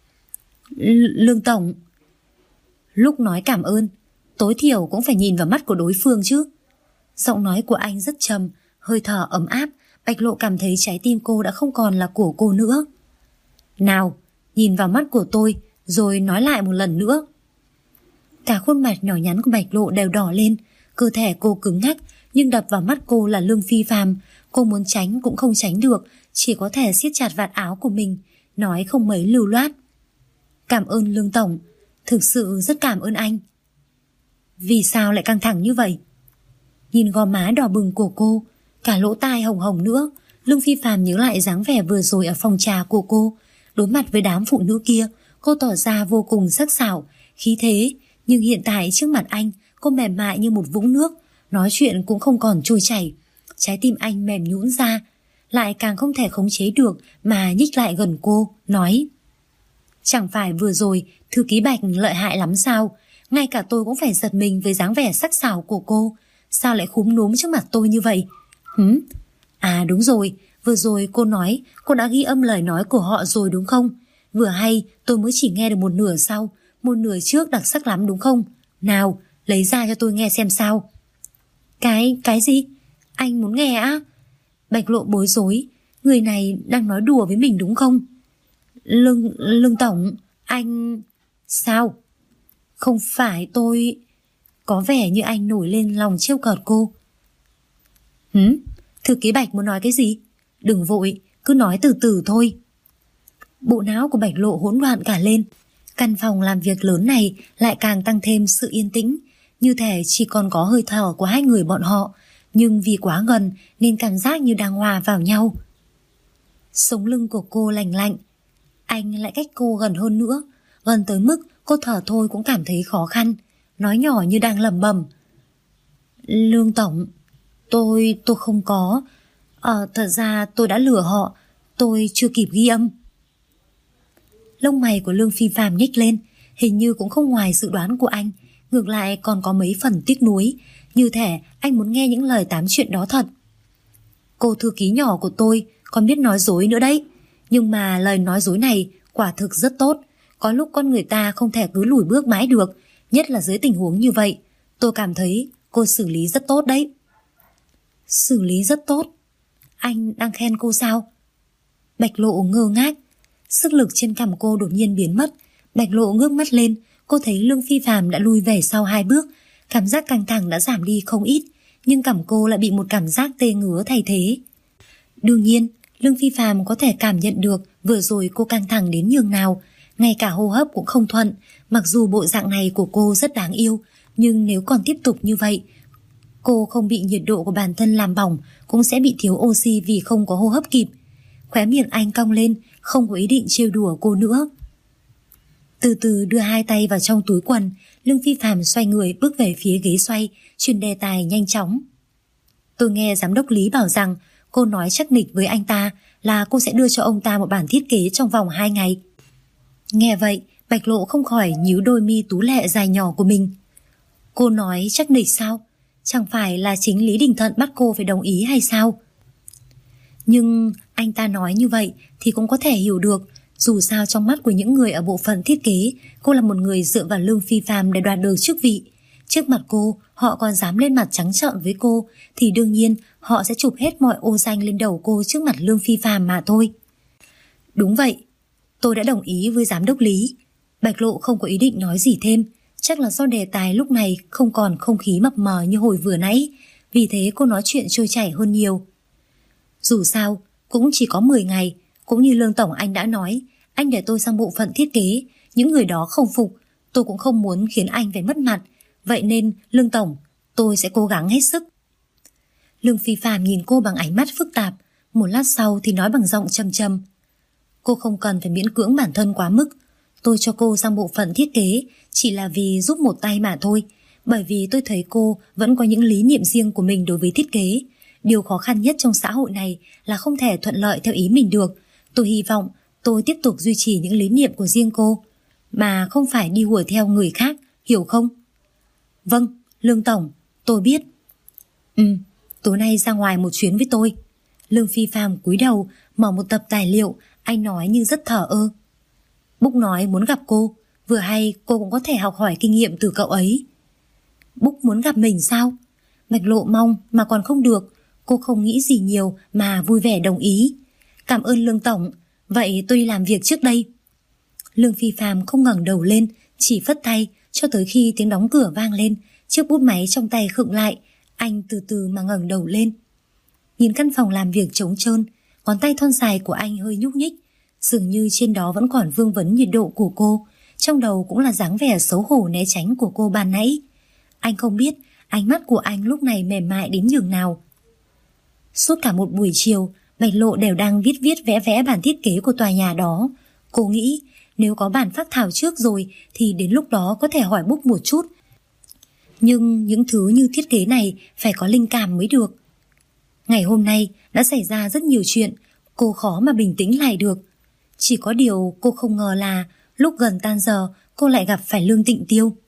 Lương Tổng. Lúc nói cảm ơn, tối thiểu cũng phải nhìn vào mắt của đối phương chứ. Giọng nói của anh rất trầm, hơi thở ấm áp. Bạch Lộ cảm thấy trái tim cô đã không còn là của cô nữa. Nào, nhìn vào mắt của tôi rồi nói lại một lần nữa. Cả khuôn mặt nhỏ nhắn của Bạch Lộ đều đỏ lên. Cơ thể cô cứng ngắc, nhưng đập vào mắt cô là Lương Phi Phạm. Cô muốn tránh cũng không tránh được, chỉ có thể siết chặt vạt áo của mình, nói không mấy lưu loát. Cảm ơn Lương Tổng, thực sự rất cảm ơn anh. Vì sao lại căng thẳng như vậy? Nhìn gò má đỏ bừng của cô, cả lỗ tai hồng hồng nữa, Lương Phi Phạm nhớ lại dáng vẻ vừa rồi ở phòng trà của cô. Đối mặt với đám phụ nữ kia, cô tỏ ra vô cùng sắc sảo, khí thế. Nhưng hiện tại trước mặt anh, cô mềm mại như một vũng nước, nói chuyện cũng không còn trôi chảy. Trái tim anh mềm nhũn ra, lại càng không thể khống chế được mà nhích lại gần cô, nói: Chẳng phải vừa rồi thư ký Bạch lợi hại lắm sao? Ngay cả tôi cũng phải giật mình với dáng vẻ sắc sảo của cô. Sao lại khúm núm trước mặt tôi như vậy? À đúng rồi, vừa rồi cô nói cô đã ghi âm lời nói của họ rồi đúng không? Vừa hay tôi mới chỉ nghe được một nửa sau, một nửa trước đặc sắc lắm đúng không? Nào, lấy ra cho tôi nghe xem sao. Cái gì? Anh muốn nghe á? Bạch Lộ bối rối, người này đang nói đùa với mình đúng không? Lương Tổng, anh... Sao? Không phải tôi... Có vẻ như anh nổi lên lòng trêu cợt cô. Thư ký Bạch muốn nói cái gì? Đừng vội, cứ nói từ từ thôi. Bộ não của Bạch Lộ hỗn loạn cả lên. Căn phòng làm việc lớn này lại càng tăng thêm sự yên tĩnh, như thể chỉ còn có hơi thở của hai người bọn họ, nhưng vì quá gần nên cảm giác như đang hòa vào nhau. Sống lưng của cô lành lạnh. Anh lại cách cô gần hơn nữa, gần tới mức cô thở thôi cũng cảm thấy khó khăn, nói nhỏ như đang lẩm bẩm. Lương Tổng, tôi không có. Thật ra tôi đã lừa họ, tôi chưa kịp ghi âm. Lông mày của Lương Phi Phạm nhếch lên, hình như cũng không ngoài dự đoán của anh, ngược lại còn có mấy phần tiếc nuối, như thể anh muốn nghe những lời tám chuyện đó thật. Cô thư ký nhỏ của tôi còn biết nói dối nữa đấy, nhưng mà lời nói dối này quả thực rất tốt. Có lúc con người ta không thể cứ lùi bước mãi được, nhất là dưới tình huống như vậy. Tôi cảm thấy cô xử lý rất tốt đấy. Xử lý rất tốt? Anh đang khen cô sao? Bạch Lộ ngơ ngác. Sức lực trên cằm cô đột nhiên biến mất. Bạch Lộ ngước mắt lên, cô thấy Lương Phi Phạm đã lùi về sau 2 bước. Cảm giác căng thẳng đã giảm đi không ít, nhưng cằm cô lại bị một cảm giác tê ngứa thay thế. Đương nhiên, Lương Phi Phạm có thể cảm nhận được vừa rồi cô căng thẳng đến nhường nào. Ngay cả hô hấp cũng không thuận. Mặc dù bộ dạng này của cô rất đáng yêu, nhưng nếu còn tiếp tục như vậy, cô không bị nhiệt độ của bản thân làm bỏng cũng sẽ bị thiếu oxy vì không có hô hấp kịp. Khóe miệng anh cong lên, không có ý định trêu đùa cô nữa. Từ từ đưa 2 tay vào trong túi quần, Lương Phi Phạm xoay người bước về phía ghế xoay, chuyển đề tài nhanh chóng. Tôi nghe giám đốc Lý bảo rằng cô nói chắc nịch với anh ta là cô sẽ đưa cho ông ta một bản thiết kế trong vòng 2 ngày. Nghe vậy, Bạch Lộ không khỏi nhíu đôi mi tú lệ dài nhỏ của mình. Cô nói chắc nịch sao? Chẳng phải là chính Lý Đình Thận bắt cô phải đồng ý hay sao? Nhưng anh ta nói như vậy thì cũng có thể hiểu được. Dù sao trong mắt của những người ở bộ phận thiết kế, cô là một người dựa vào Lương Phi Phạm để đoạt được chức vị. Trước mặt cô, họ còn dám lên mặt trắng trợn với cô, thì đương nhiên họ sẽ chụp hết mọi ô danh lên đầu cô trước mặt Lương Phi Phạm mà thôi. Đúng vậy, tôi đã đồng ý với giám đốc Lý. Bạch Lộ không có ý định nói gì thêm, chắc là do đề tài lúc này không còn không khí mập mờ như hồi vừa nãy, vì thế cô nói chuyện trôi chảy hơn nhiều. Dù sao, cũng chỉ có 10 ngày, cũng như Lương Tổng anh đã nói, anh để tôi sang bộ phận thiết kế, những người đó không phục, tôi cũng không muốn khiến anh phải mất mặt, vậy nên Lương Tổng, tôi sẽ cố gắng hết sức. Lương Phi Phạm nhìn cô bằng ánh mắt phức tạp, một lát sau thì nói bằng giọng trầm trầm. Cô không cần phải miễn cưỡng bản thân quá mức. Tôi cho cô sang bộ phận thiết kế chỉ là vì giúp một tay mà thôi, bởi vì tôi thấy cô vẫn có những lý niệm riêng của mình đối với thiết kế. Điều khó khăn nhất trong xã hội này là không thể thuận lợi theo ý mình được. Tôi hy vọng tôi tiếp tục duy trì những lý niệm của riêng cô, mà không phải đi hùa theo người khác, hiểu không? Vâng, Lương Tổng, tôi biết. Tối nay ra ngoài một chuyến với tôi. Lương Phi Phạm cúi đầu mở một tập tài liệu, anh nói như rất thờ ơ. Búc nói muốn gặp cô, vừa hay cô cũng có thể học hỏi kinh nghiệm từ cậu ấy. Búc muốn gặp mình sao? Bạch Lộ mong mà còn không được. Cô không nghĩ gì nhiều mà vui vẻ đồng ý. Cảm ơn Lương Tổng, vậy tôi đi làm việc trước đây. Lương Phi Phạm không ngẩng đầu lên, chỉ phất tay cho tới khi tiếng đóng cửa vang lên. Chiếc bút máy trong tay khựng lại, anh từ từ mà ngẩng đầu lên. Nhìn căn phòng làm việc trống trơn, ngón tay thon dài của anh hơi nhúc nhích, dường như trên đó vẫn còn vương vấn nhiệt độ của cô, trong đầu cũng là dáng vẻ xấu hổ né tránh của cô ban nãy. Anh không biết ánh mắt của anh lúc này mềm mại đến nhường nào. Suốt cả một buổi chiều, Bạch Lộ đều đang viết vẽ bản thiết kế của tòa nhà đó. Cô nghĩ nếu có bản phác thảo trước rồi thì đến lúc đó có thể hỏi Búc một chút. Nhưng những thứ như thiết kế này phải có linh cảm mới được. Ngày hôm nay đã xảy ra rất nhiều chuyện, cô khó mà bình tĩnh lại được. Chỉ có điều cô không ngờ là lúc gần tan giờ cô lại gặp phải Lương Tịnh Tiêu.